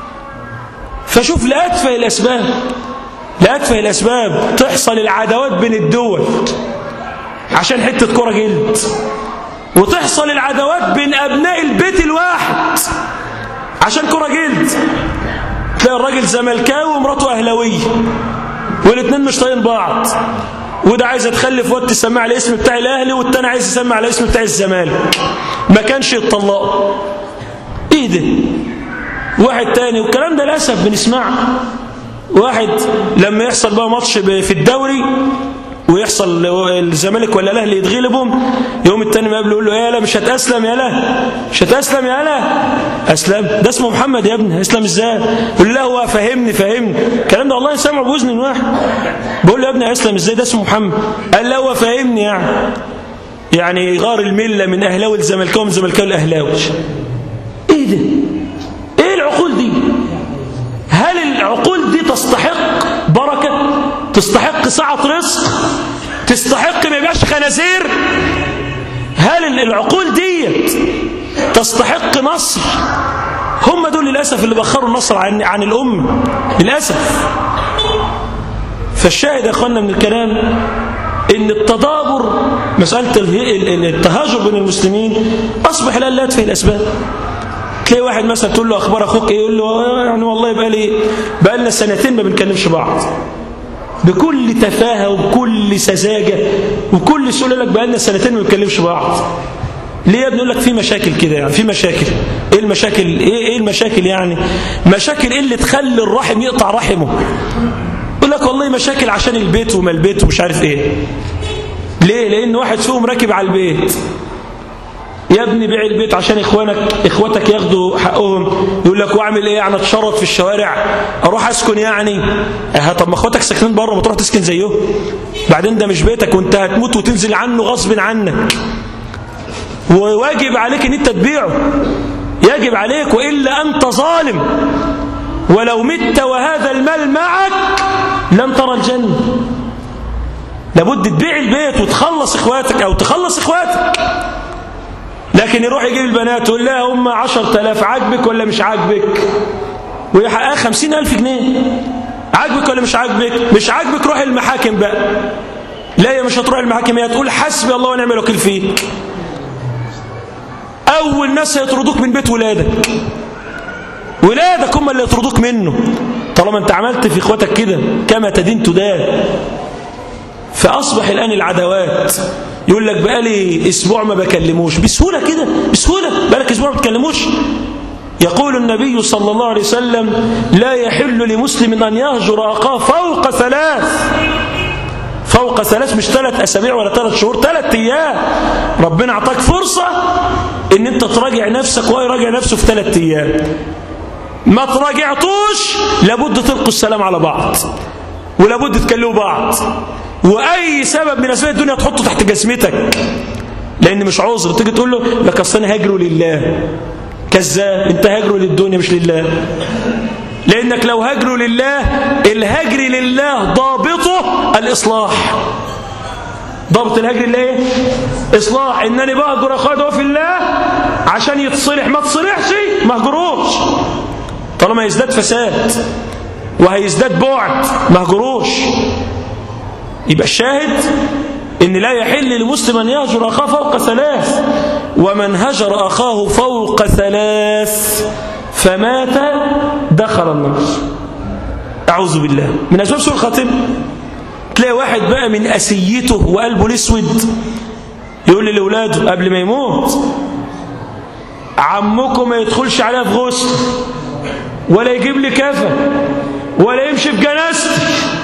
فشوف لأتفه الأسباب، لأتفه الأسباب تحصل العداوات بين الدول عشان حتة كرة جلد، وتحصل العداوات بين أبناء البيت الواحد عشان كرة جلد. تلاقي الراجل زملكاوي ومراته أهلاوية والاثنين مش طايقين بعض، وده عايز تخلف واد تسمع على الاسم بتاع الأهلي والتاني عايز يسمع على الاسم بتاع الزمالك، ما كانش يتطلقوا. ايه ده؟ واحد تاني، والكلام ده للأسف بنسمعه. واحد لما يحصل بقى ماتش في الدوري ويحصل الزمالك ولا الاهلي يتغلبهم، يوم التاني ما قبله يقول له يا لا مش هتأسلم يا لا مش هتأسلم يا لا أسلم. ده اسمه محمد يا ابني، أسلم ازاي؟ يقول له هو فهمني فهمني الكلام ده والله سامعه بوزن واحد. بقول له يا ابني أسلم ازاي؟ ده اسمه محمد. قال له هو فهمني يعني يعني غار المله من اهلاوي الزملكاوي من زملكاوي الاهلاوي. ايه ده؟ ايه العقول دي؟ هل العقول دي تستحق بركة؟ تستحق سعة رزق؟ تستحق ما يبقاش خنازير؟ هل العقول دي تستحق نصر؟ هم دول للأسف اللي بخروا النصر عن, عن الأمة للأسف. فالشاهد يا أخوانا من الكلام إن التدابر، مسألة التهاجر بين المسلمين أصبح لا لا تفه الأسباب. تلاقي واحد مثلا تقول له أخبار أخوك إيه؟ يقول له يعني والله بقى لي بقى لنا سنتين ما بنكلمش بعض، بكل تفاهة وبكل سذاجة وبكل سهولة لك بقى لنا سنتين ما بنكلمش بعض. ليه يا ابني؟ يقول لك في مشاكل كده، يعني في مشاكل. ايه المشاكل؟ ايه ايه المشاكل يعني؟ مشاكل ايه اللي تخلي الرحم يقطع رحمه؟ يقول لك والله مشاكل عشان البيت وما البيت ومش عارف ايه. ليه؟ لان واحد فيهم راكب على البيت يا ابني بيع البيت عشان إخوانك إخواتك ياخدوا حقهم. يقول لك واعمل إيه يعني؟ اتشرط في الشوارع، أروح أسكن يعني؟ أه طب ما إخواتك ساكنين بره، ما تروح تسكن زيهم. بعدين ده مش بيتك وأنت هتموت وتنزل عنه غصب عنك، وواجب عليك إن أنت تبيعه، يجب عليك، وإلا أنت ظالم. ولو مت وهذا المال معك لن ترى الجنة. لابد تبيع البيت وتخلص إخواتك أو تخلص إخواتك. لكن يروح يجيب البنات ويقول لها هم عشرة آلاف، عاجبك ولا مش عاجبك؟ ويحقق خمسين ألف جنيه، عاجبك ولا مش عاجبك؟ مش عاجبك روح المحاكم بقى. لا يا مش هتروح المحاكم، هي تقول حسبي الله ونعم الوكيل فيك. أول ناس هيطردوك من بيت ولادك، ولادك هم اللي يطردوك منه، طالما انت عملت في اخواتك كده كما تدين تدان. فأصبح الآن العداوات، يقول لك بقالي أسبوع ما بكلموش، بسهولة كده بسهولة، بقالك أسبوع ما بتكلموش. يقول النبي صلى الله عليه وسلم لا يحل لمسلم أن يهجر أخاه فوق ثلاث. فوق ثلاث، مش ثلاث أسابيع ولا ثلاث شهور، ثلاث أيام. ربنا أعطاك فرصة إن أنت تراجع نفسك وهو يراجع نفسه في ثلاث أيام. ما تراجعتوش لابد تلقوا السلام على بعض، ولابد تكلموا بعض، وأي سبب من أسباب الدنيا تحطه تحت جسمتك، لأن مش عذر. تيجي تقول له لك أصل أنا هاجره لله، كذاب، أنت هاجره للدنيا مش لله. لأنك لو هاجره لله، الهجر لله ضابطه الإصلاح. ضابط الهجر لله ايه؟ إصلاح. إنني بهجر أخوه في الله عشان يتصلح، ما تصلحش ما هجروش، طالما يزداد فساد وهيزداد بعد ما هجروش. يبقى الشاهد إن لا يحل لمسلم أن يهجر أخاه فوق ثلاث، ومن هجر أخاه فوق ثلاث فمات دخل النار. أعوذ بالله من أسباب سوء الخاتمة. تلاقي واحد بقى من أسيته وقلبه الأسود يقول لأولاده قبل ما يموت عمكم ما يدخلش عليها في غسل، ولا يجيب لي كفن، ولا يمشي في جنازتي،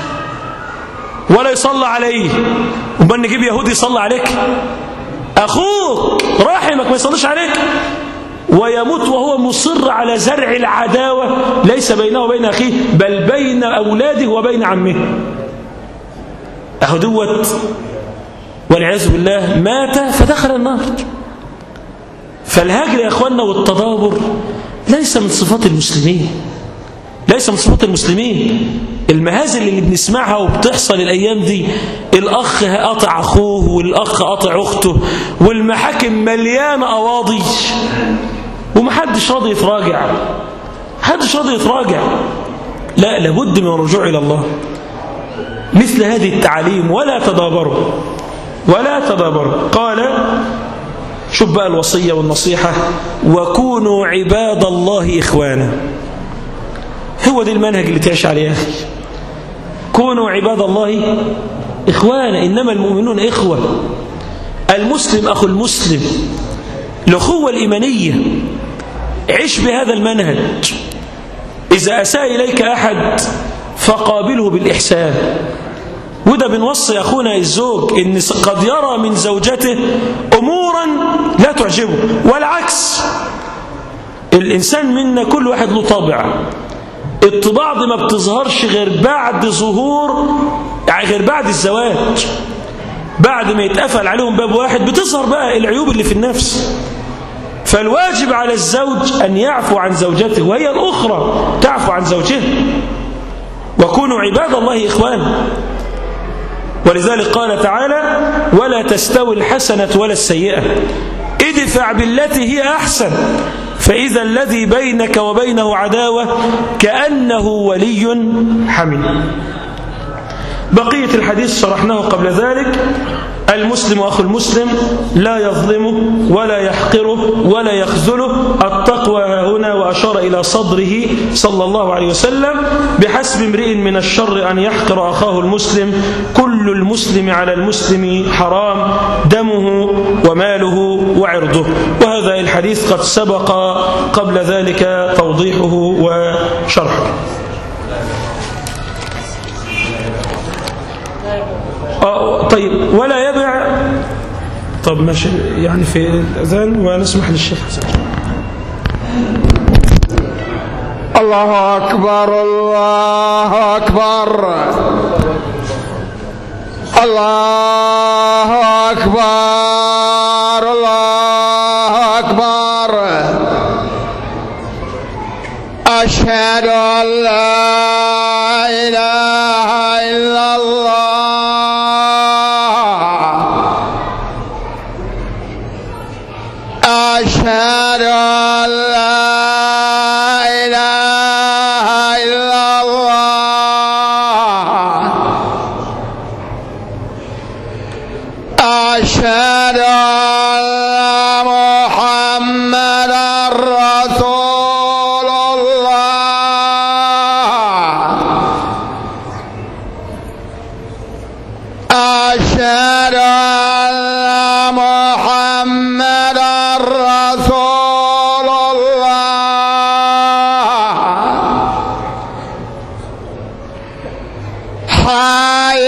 ولا يصلى عليه. وبن نجيب يهودي يصلى عليك؟ أخوك رحمك ما يصليش عليك، ويموت وهو مصر على زرع العداوة ليس بينه وبين أخيه، بل بين أولاده وبين عمه. أهو دوت والعياذ بالله مات فدخل النار. فالهجر يا أخوانا والتدابر ليس من صفات المسلمين، ليس من صفات المسلمين. المهازل اللي بنسمعها وبتحصل الأيام دي، الأخ قطع أخوه والأخ قطع أخته، والمحاكم مليانة أواضي ومحدش راضي يتراجع، محدش راضي يتراجع. لا، لابد من الرجوع إلى الله. مثل هذه التعاليم ولا تدابروا ولا تدابروا. قال شوف بقى الوصية والنصيحة: وكونوا عباد الله إخوانا. هو دي المنهج اللي تعيش عليه يا أخي. كونوا عباد الله إخوانا، إنما المؤمنون إخوة. المسلم أخو المسلم، الأخوة الإيمانية. عش بهذا المنهج. إذا أساء إليك أحد فقابله بالإحسان. وده بنوصي أخونا الزوج إن قد يرى من زوجته أمورا لا تعجبه، والعكس. الإنسان منا كل واحد له طبع، الطباع دي ما بتظهرش غير بعد ظهور، يعني غير بعد الزواج. بعد ما يتقفل عليهم باب واحد بتظهر بقى العيوب اللي في النفس. فالواجب على الزوج أن يعفو عن زوجته، وهي الأخرى تعفو عن زوجها. وكونوا عباد الله إخوانا. ولذلك قال تعالى: ولا تستوي الحسنة ولا السيئة ادفع بالتي هي أحسن فإذا الذي بينك وبينه عداوة كأنه ولي حميم. بقية الحديث شرحناه قبل ذلك. المسلم أخو المسلم لا يظلمه ولا يحقره ولا يخذله. التقوى هنا، وأشار إلى صدره صلى الله عليه وسلم: بحسب امرئ من الشر أن يحقر أخاه المسلم، كل المسلم على المسلم حرام، دمه وماله وعرضه. وهذا الحديث قد سبق قبل ذلك توضيحه وشرحه. طيب، ولا يبع طب ماشي يعني في الأذان ونسمح للشيخ حسن. الله أكبر الله أكبر الله أكبر الله أكبر أشهد أن لا إله إلا الله أشهد أن لا إله إلا الله أشهد أن محمدا رسول الله أشهد أن محمدا رسول الله حي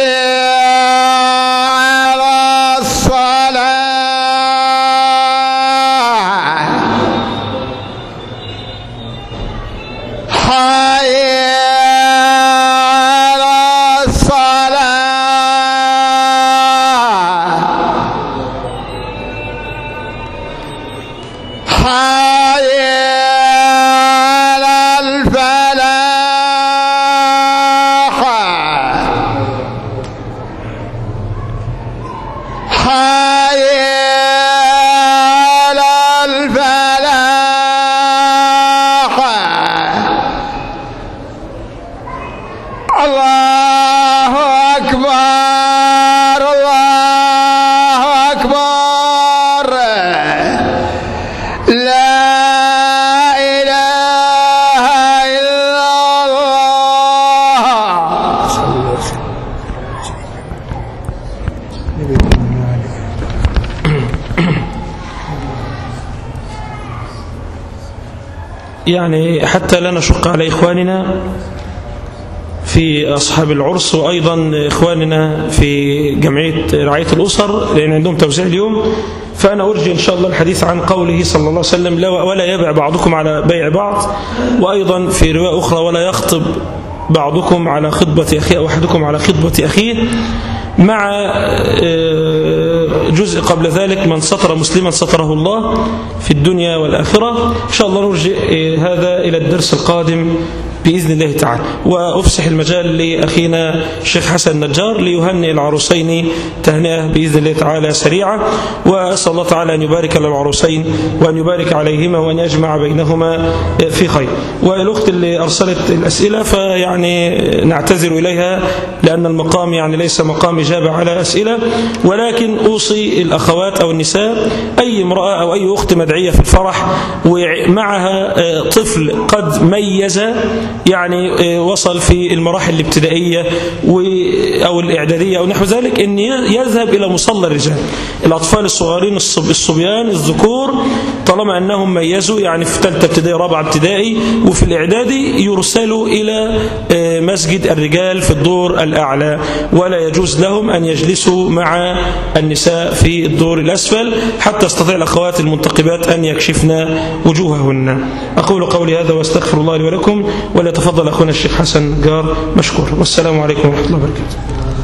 على الصلاة حي على الصلاة حي على الفلاح حي على الفلاح الله أكبر الله أكبر لا إله إلا الله. يعني حتى لا نشق على إخواننا في أصحاب العرس وأيضا إخواننا في جمعية رعاية الأسر لأن عندهم توزيع اليوم، فأنا أرجي إن شاء الله الحديث عن قوله صلى الله عليه وسلم ولا يبع بعضكم على بيع بعض، وأيضا في رواية أخرى ولا يخطب بعضكم على خطبة أخيه أو أحدكم على خطبة أخيه، مع جزء قبل ذلك من ستر مسلما ستره الله في الدنيا والآخرة. إن شاء الله نرجع هذا إلى الدرس القادم بإذن الله تعالى، وأفسح المجال لأخينا الشيخ حسن النجار ليهنئ العروسين تهنئة بإذن الله تعالى سريعة، وأسأل الله تعالى أن يبارك للعروسين وأن يبارك عليهما وأن يجمع بينهما في خير. والأخت اللي أرسلت الأسئلة فيعني نعتذر إليها لأن المقام يعني ليس مقام إجابة على أسئلة، ولكن أوصي الأخوات أو النساء أي امرأة أو أي أخت مدعية في الفرح ومعها طفل قد ميز يعني وصل في المراحل الابتدائية أو الإعدادية أو نحو ذلك أن يذهب إلى مصلى الرجال. الأطفال الصغيرين الصبيان الذكور طالما أنهم ميزوا يعني في ثالثة ابتدائي رابعة ابتدائي وفي الإعدادي يرسلوا إلى مسجد الرجال في الدور الأعلى، ولا يجوز لهم أن يجلسوا مع النساء في الدور الأسفل حتى يستطيع الأخوات المنتقبات أن يكشفن وجوههن. أقول قولي هذا واستغفر الله لي ولكم، وليتفضل أخونا الشيخ حسن جار مشكور، والسلام عليكم ورحمة الله وبركاته.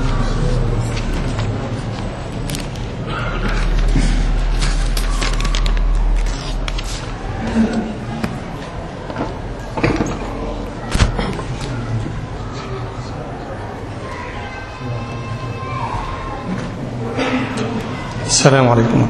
السلام عليكم.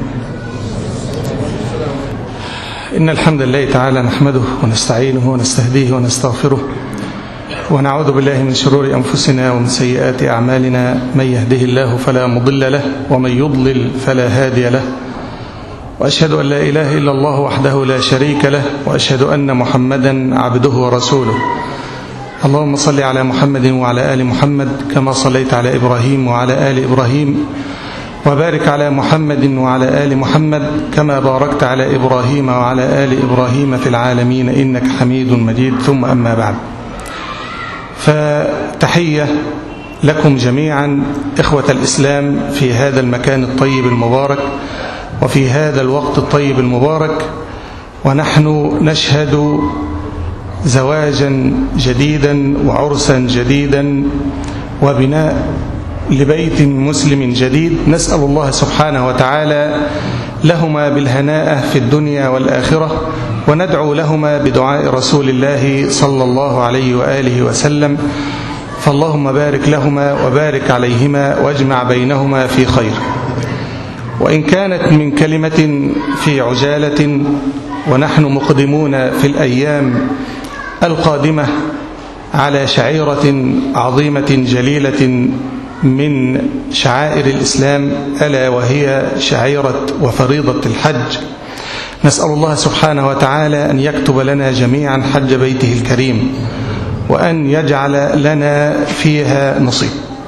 إن الحمد لله تعالى نحمده ونستعينه ونستهديه ونستغفره ونعوذ بالله من شرور أنفسنا ومن سيئات أعمالنا، من يهده الله فلا مضل له ومن يضلل فلا هادي له، وأشهد أن لا إله إلا الله وحده لا شريك له، وأشهد أن محمدا عبده ورسوله. اللهم صل على محمد وعلى آل محمد كما صليت على إبراهيم وعلى آل إبراهيم، وبارك على محمد وعلى آل محمد كما باركت على إبراهيم وعلى آل إبراهيم في العالمين إنك حميد مجيد. ثم أما بعد، فتحية لكم جميعا إخوة الإسلام في هذا المكان الطيب المبارك وفي هذا الوقت الطيب المبارك، ونحن نشهد زواجا جديدا وعرسا جديدا وبناء لبيت مسلم جديد. نسأل الله سبحانه وتعالى لهما بالهناء في الدنيا والآخرة، وندعو لهما بدعاء رسول الله صلى الله عليه وآله وسلم. فاللهم بارك لهما وبارك عليهما واجمع بينهما في خير. وإن كانت من كلمة في عجالة، ونحن مقدمون في الأيام القادمة على شعيرة عظيمة جليلة من شعائر الإسلام، ألا وهي شعيرة وفريضة الحج. نسأل الله سبحانه وتعالى أن يكتب لنا جميعا حج بيته الكريم، وأن يجعل لنا فيها نصيب.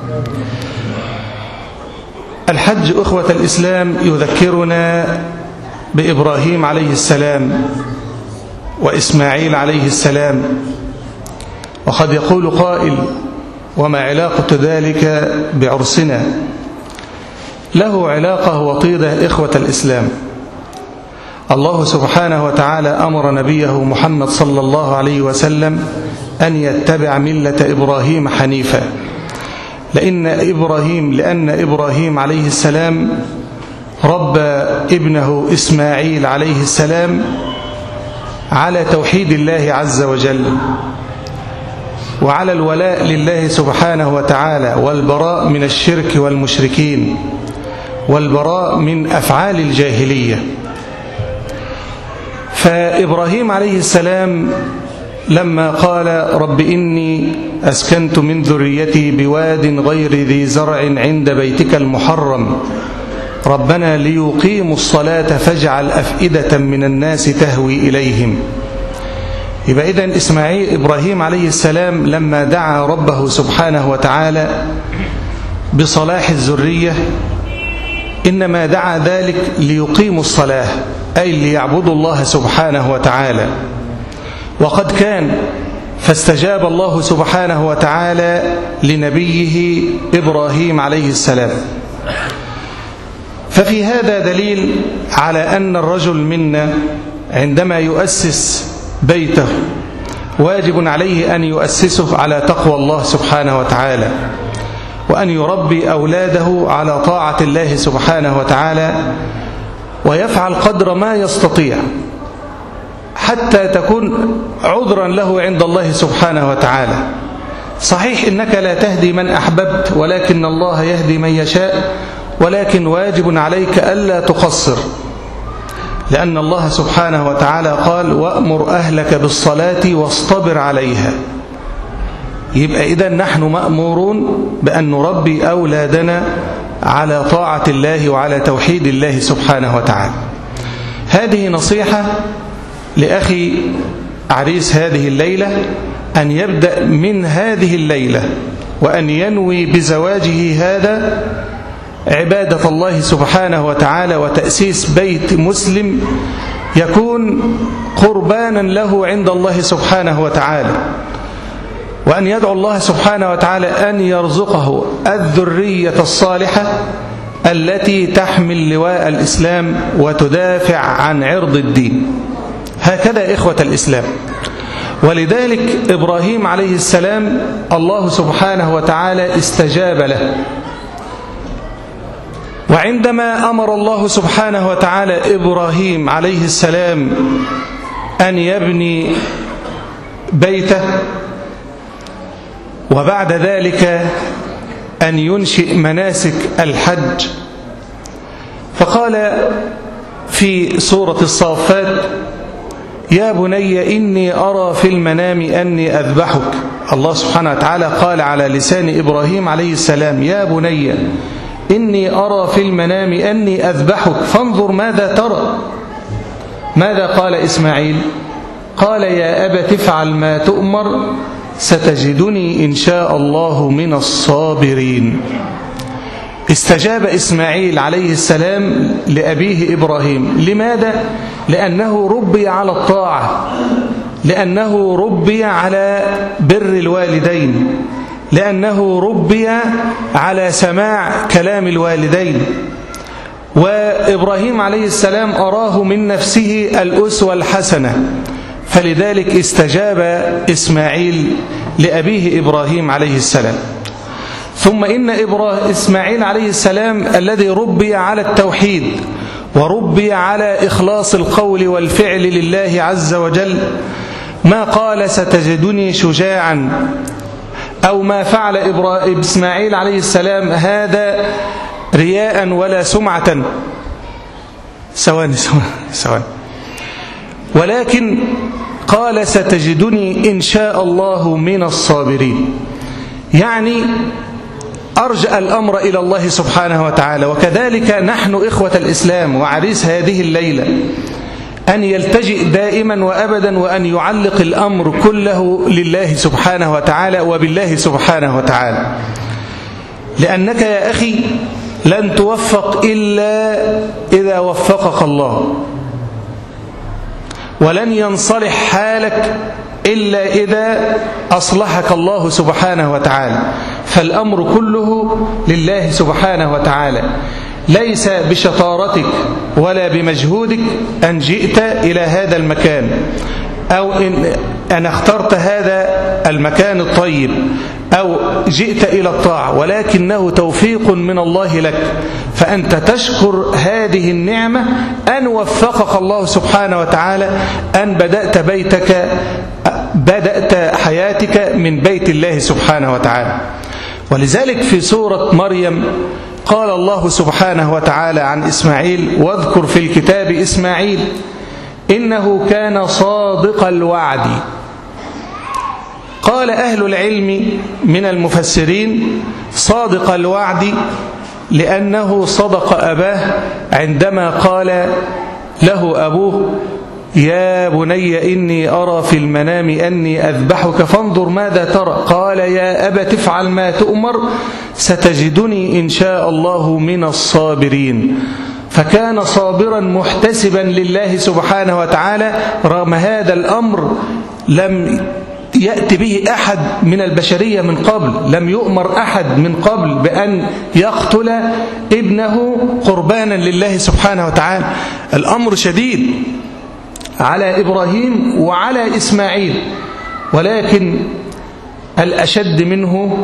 الحج أخوة الإسلام يذكرنا بإبراهيم عليه السلام وإسماعيل عليه السلام. وقد يقول قائل: وما علاقة ذلك بعرسنا؟ له علاقة وطيدة إخوة الإسلام. الله سبحانه وتعالى أمر نبيه محمد صلى الله عليه وسلم أن يتبع ملة إبراهيم حنيفا، لأن إبراهيم لأن إبراهيم عليه السلام ربى ابنه إسماعيل عليه السلام على توحيد الله عز وجل، وعلى الولاء لله سبحانه وتعالى، والبراء من الشرك والمشركين، والبراء من أفعال الجاهلية. فإبراهيم عليه السلام لما قال: رب إني أسكنت من ذريتي بواد غير ذي زرع عند بيتك المحرم ربنا ليقيموا الصلاة فاجعل أفئدة من الناس تهوي إليهم. يبقى إذن إسماعيل إبراهيم عليه السلام لما دعا ربه سبحانه وتعالى بصلاح الذرية إنما دعا ذلك ليقيموا الصلاة، أي ليعبدوا الله سبحانه وتعالى. وقد كان فاستجاب الله سبحانه وتعالى لنبيه إبراهيم عليه السلام. ففي هذا دليل على أن الرجل منا عندما يؤسس بيته واجب عليه أن يؤسسه على تقوى الله سبحانه وتعالى، وأن يربي أولاده على طاعة الله سبحانه وتعالى، ويفعل قدر ما يستطيع حتى تكون عذرا له عند الله سبحانه وتعالى. صحيح إنك لا تهدي من أحببت، ولكن الله يهدي من يشاء، ولكن واجب عليك ألا تقصر، لأن الله سبحانه وتعالى قال: وأمر أهلك بالصلاة واصطبر عليها. يبقى إذن نحن مأمورون بأن نربي أولادنا على طاعة الله وعلى توحيد الله سبحانه وتعالى. هذه نصيحة لأخي عريس هذه الليلة، أن يبدأ من هذه الليلة وأن ينوي بزواجه هذا عبادة الله سبحانه وتعالى، وتأسيس بيت مسلم يكون قربانا له عند الله سبحانه وتعالى، وأن يدعو الله سبحانه وتعالى أن يرزقه الذرية الصالحة التي تحمل لواء الإسلام وتدافع عن عرض الدين. هكذا إخوة الإسلام. ولذلك إبراهيم عليه السلام الله سبحانه وتعالى استجاب له، وعندما أمر الله سبحانه وتعالى إبراهيم عليه السلام أن يبني بيته، وبعد ذلك أن ينشئ مناسك الحج، فقال في سورة الصافات: يا بني إني أرى في المنام أني أذبحك. الله سبحانه وتعالى قال على لسان إبراهيم عليه السلام: يا بني إني أرى في المنام أني أذبحك فانظر ماذا ترى. ماذا قال إسماعيل؟ قال: يا أبت افعل ما تؤمر ستجدني إن شاء الله من الصابرين. استجاب إسماعيل عليه السلام لأبيه إبراهيم. لماذا؟ لأنه ربي على الطاعة، لأنه ربي على بر الوالدين، لأنه ربي على سماع كلام الوالدين، وإبراهيم عليه السلام أراه من نفسه الأسوة الحسنة، فلذلك استجاب إسماعيل لأبيه إبراهيم عليه السلام. ثم إن إسماعيل عليه السلام الذي ربي على التوحيد وربي على إخلاص القول والفعل لله عز وجل، ما قال ستجدني شجاعا أو ما فعل إسماعيل عليه السلام هذا رياء ولا سمعة، ثواني ثواني، ولكن قال ستجدني إن شاء الله من الصابرين، يعني أرجأ الأمر إلى الله سبحانه وتعالى. وكذلك نحن إخوة الإسلام وعريس هذه الليلة أن يلتجئ دائما وأبدا وأن يعلق الأمر كله لله سبحانه وتعالى وبالله سبحانه وتعالى، لأنك يا أخي لن توفق إلا إذا وفقك الله، ولن ينصلح حالك إلا إذا أصلحك الله سبحانه وتعالى. فالأمر كله لله سبحانه وتعالى، ليس بشطارتك ولا بمجهودك أن جئت إلى هذا المكان أو إن أن اخترت هذا المكان الطيب أو جئت إلى الطاعة، ولكنه توفيق من الله لك، فأنت تشكر هذه النعمة أن وفقك الله سبحانه وتعالى أن بدأت بيتك بدأت حياتك من بيت الله سبحانه وتعالى. ولذلك في سورة مريم قال الله سبحانه وتعالى عن إسماعيل: واذكر في الكتاب إسماعيل إنه كان صادق الوعد. قال أهل العلم من المفسرين صادق الوعد لأنه صدق أباه عندما قال له أبوه: يا بني إني أرى في المنام أني أذبحك فانظر ماذا ترى. قال: يا أبت افعل ما تؤمر ستجدني إن شاء الله من الصابرين. فكان صابرا محتسبا لله سبحانه وتعالى رغم هذا الأمر لم يأتي به أحد من البشرية من قبل، لم يؤمر أحد من قبل بأن يقتل ابنه قربانا لله سبحانه وتعالى. الأمر شديد على إبراهيم وعلى إسماعيل، ولكن الأشد منه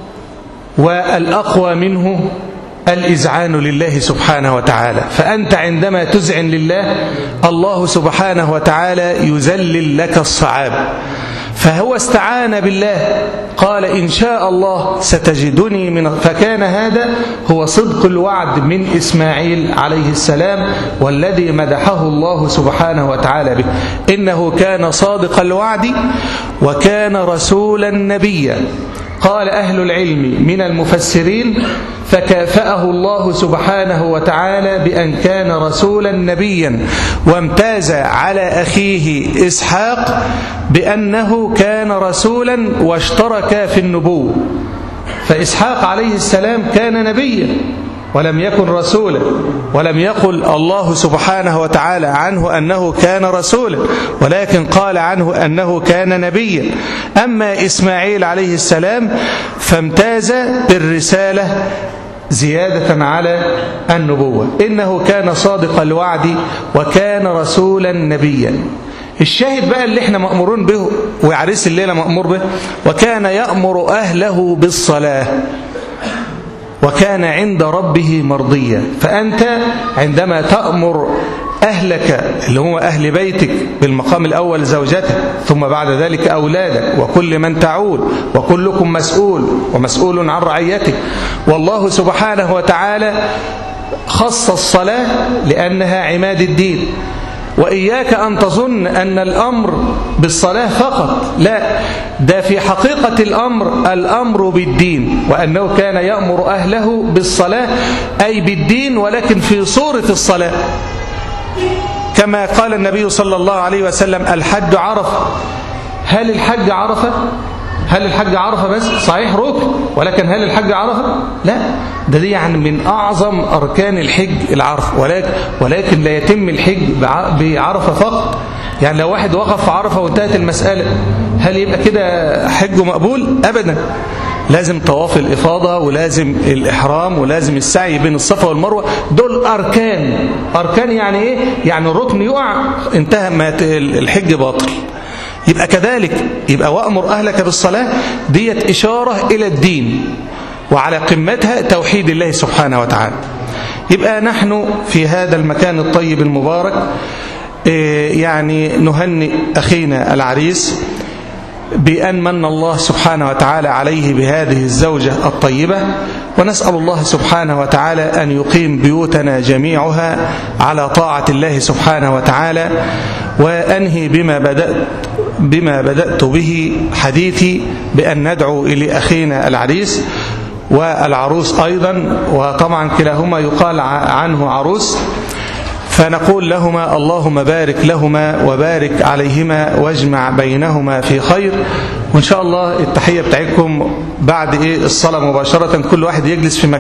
والأقوى منه الإذعان لله سبحانه وتعالى. فأنت عندما تذعن لله الله سبحانه وتعالى يذلل لك الصعاب. فهو استعان بالله قال: إن شاء الله ستجدني من. فكان هذا هو صدق الوعد من إسماعيل عليه السلام، والذي مدحه الله سبحانه وتعالى به، إنه كان صادق الوعد وكان رسولا نبيا. قال أهل العلم من المفسرين: فكافأه الله سبحانه وتعالى بأن كان رسولا نبيا، وامتاز على أخيه إسحاق بأنه كان رسولا واشترك في النبوة. فإسحاق عليه السلام كان نبيا ولم يكن رسولا، ولم يقل الله سبحانه وتعالى عنه أنه كان رسولا، ولكن قال عنه أنه كان نبيا. أما إسماعيل عليه السلام فامتاز بالرسالة زيادة على النبوة، إنه كان صادق الوعد وكان رسولا نبيا. الشاهد بقى اللي احنا مأمورون به وعريس الليلة مأمور به: وكان يأمر أهله بالصلاة وكان عند ربه مرضيا. فأنت عندما تأمر أهلك اللي هو أهل بيتك بالمقام الأول زوجتك، ثم بعد ذلك أولادك وكل من تعول، وكلكم مسؤول ومسؤول عن رعيتك، والله سبحانه وتعالى خص الصلاة لأنها عماد الدين. وإياك أن تظن أن الأمر بالصلاة فقط، لا، ده في حقيقة الأمر الأمر بالدين، وأنه كان يأمر أهله بالصلاة أي بالدين، ولكن في صورة الصلاة، كما قال النبي صلى الله عليه وسلم: الحج عرفة. هل الحج عرفة؟ هل الحج عرفة بس؟ صحيح ركن، ولكن هل الحج عرفة؟ لا، ده دي يعني من أعظم أركان الحج العرفة، ولكن, ولكن لا يتم الحج بعرفة فقط. يعني لو واحد وقف في عرفة وانتهت المسألة، هل يبقى كده حجه مقبول؟ أبدا. لازم طواف الإفاضة ولازم الإحرام ولازم السعي بين الصفا والمروة. دول أركان. أركان يعني إيه؟ يعني الركن يقع انتهى ما الحج باطل. يبقى كذلك يبقى وأمر أهلك بالصلاة ديت إشارة إلى الدين، وعلى قمتها توحيد الله سبحانه وتعالى. يبقى نحن في هذا المكان الطيب المبارك يعني نهنئ أخينا العريس بأن من الله سبحانه وتعالى عليه بهذه الزوجة الطيبة، ونسأل الله سبحانه وتعالى أن يقيم بيوتنا جميعها على طاعة الله سبحانه وتعالى. وأنهي بما بدأت بما بدأت به حديثي بأن ندعو إلى أخينا العريس والعروس أيضا، وطبعا كلاهما يقال عنه عروس، فنقول لهما اللهم بارك لهما وبارك عليهما واجمع بينهما في خير. وإن شاء الله التحية بتاعتكم بعد إيه الصلاة مباشرة، كل واحد يجلس في مكان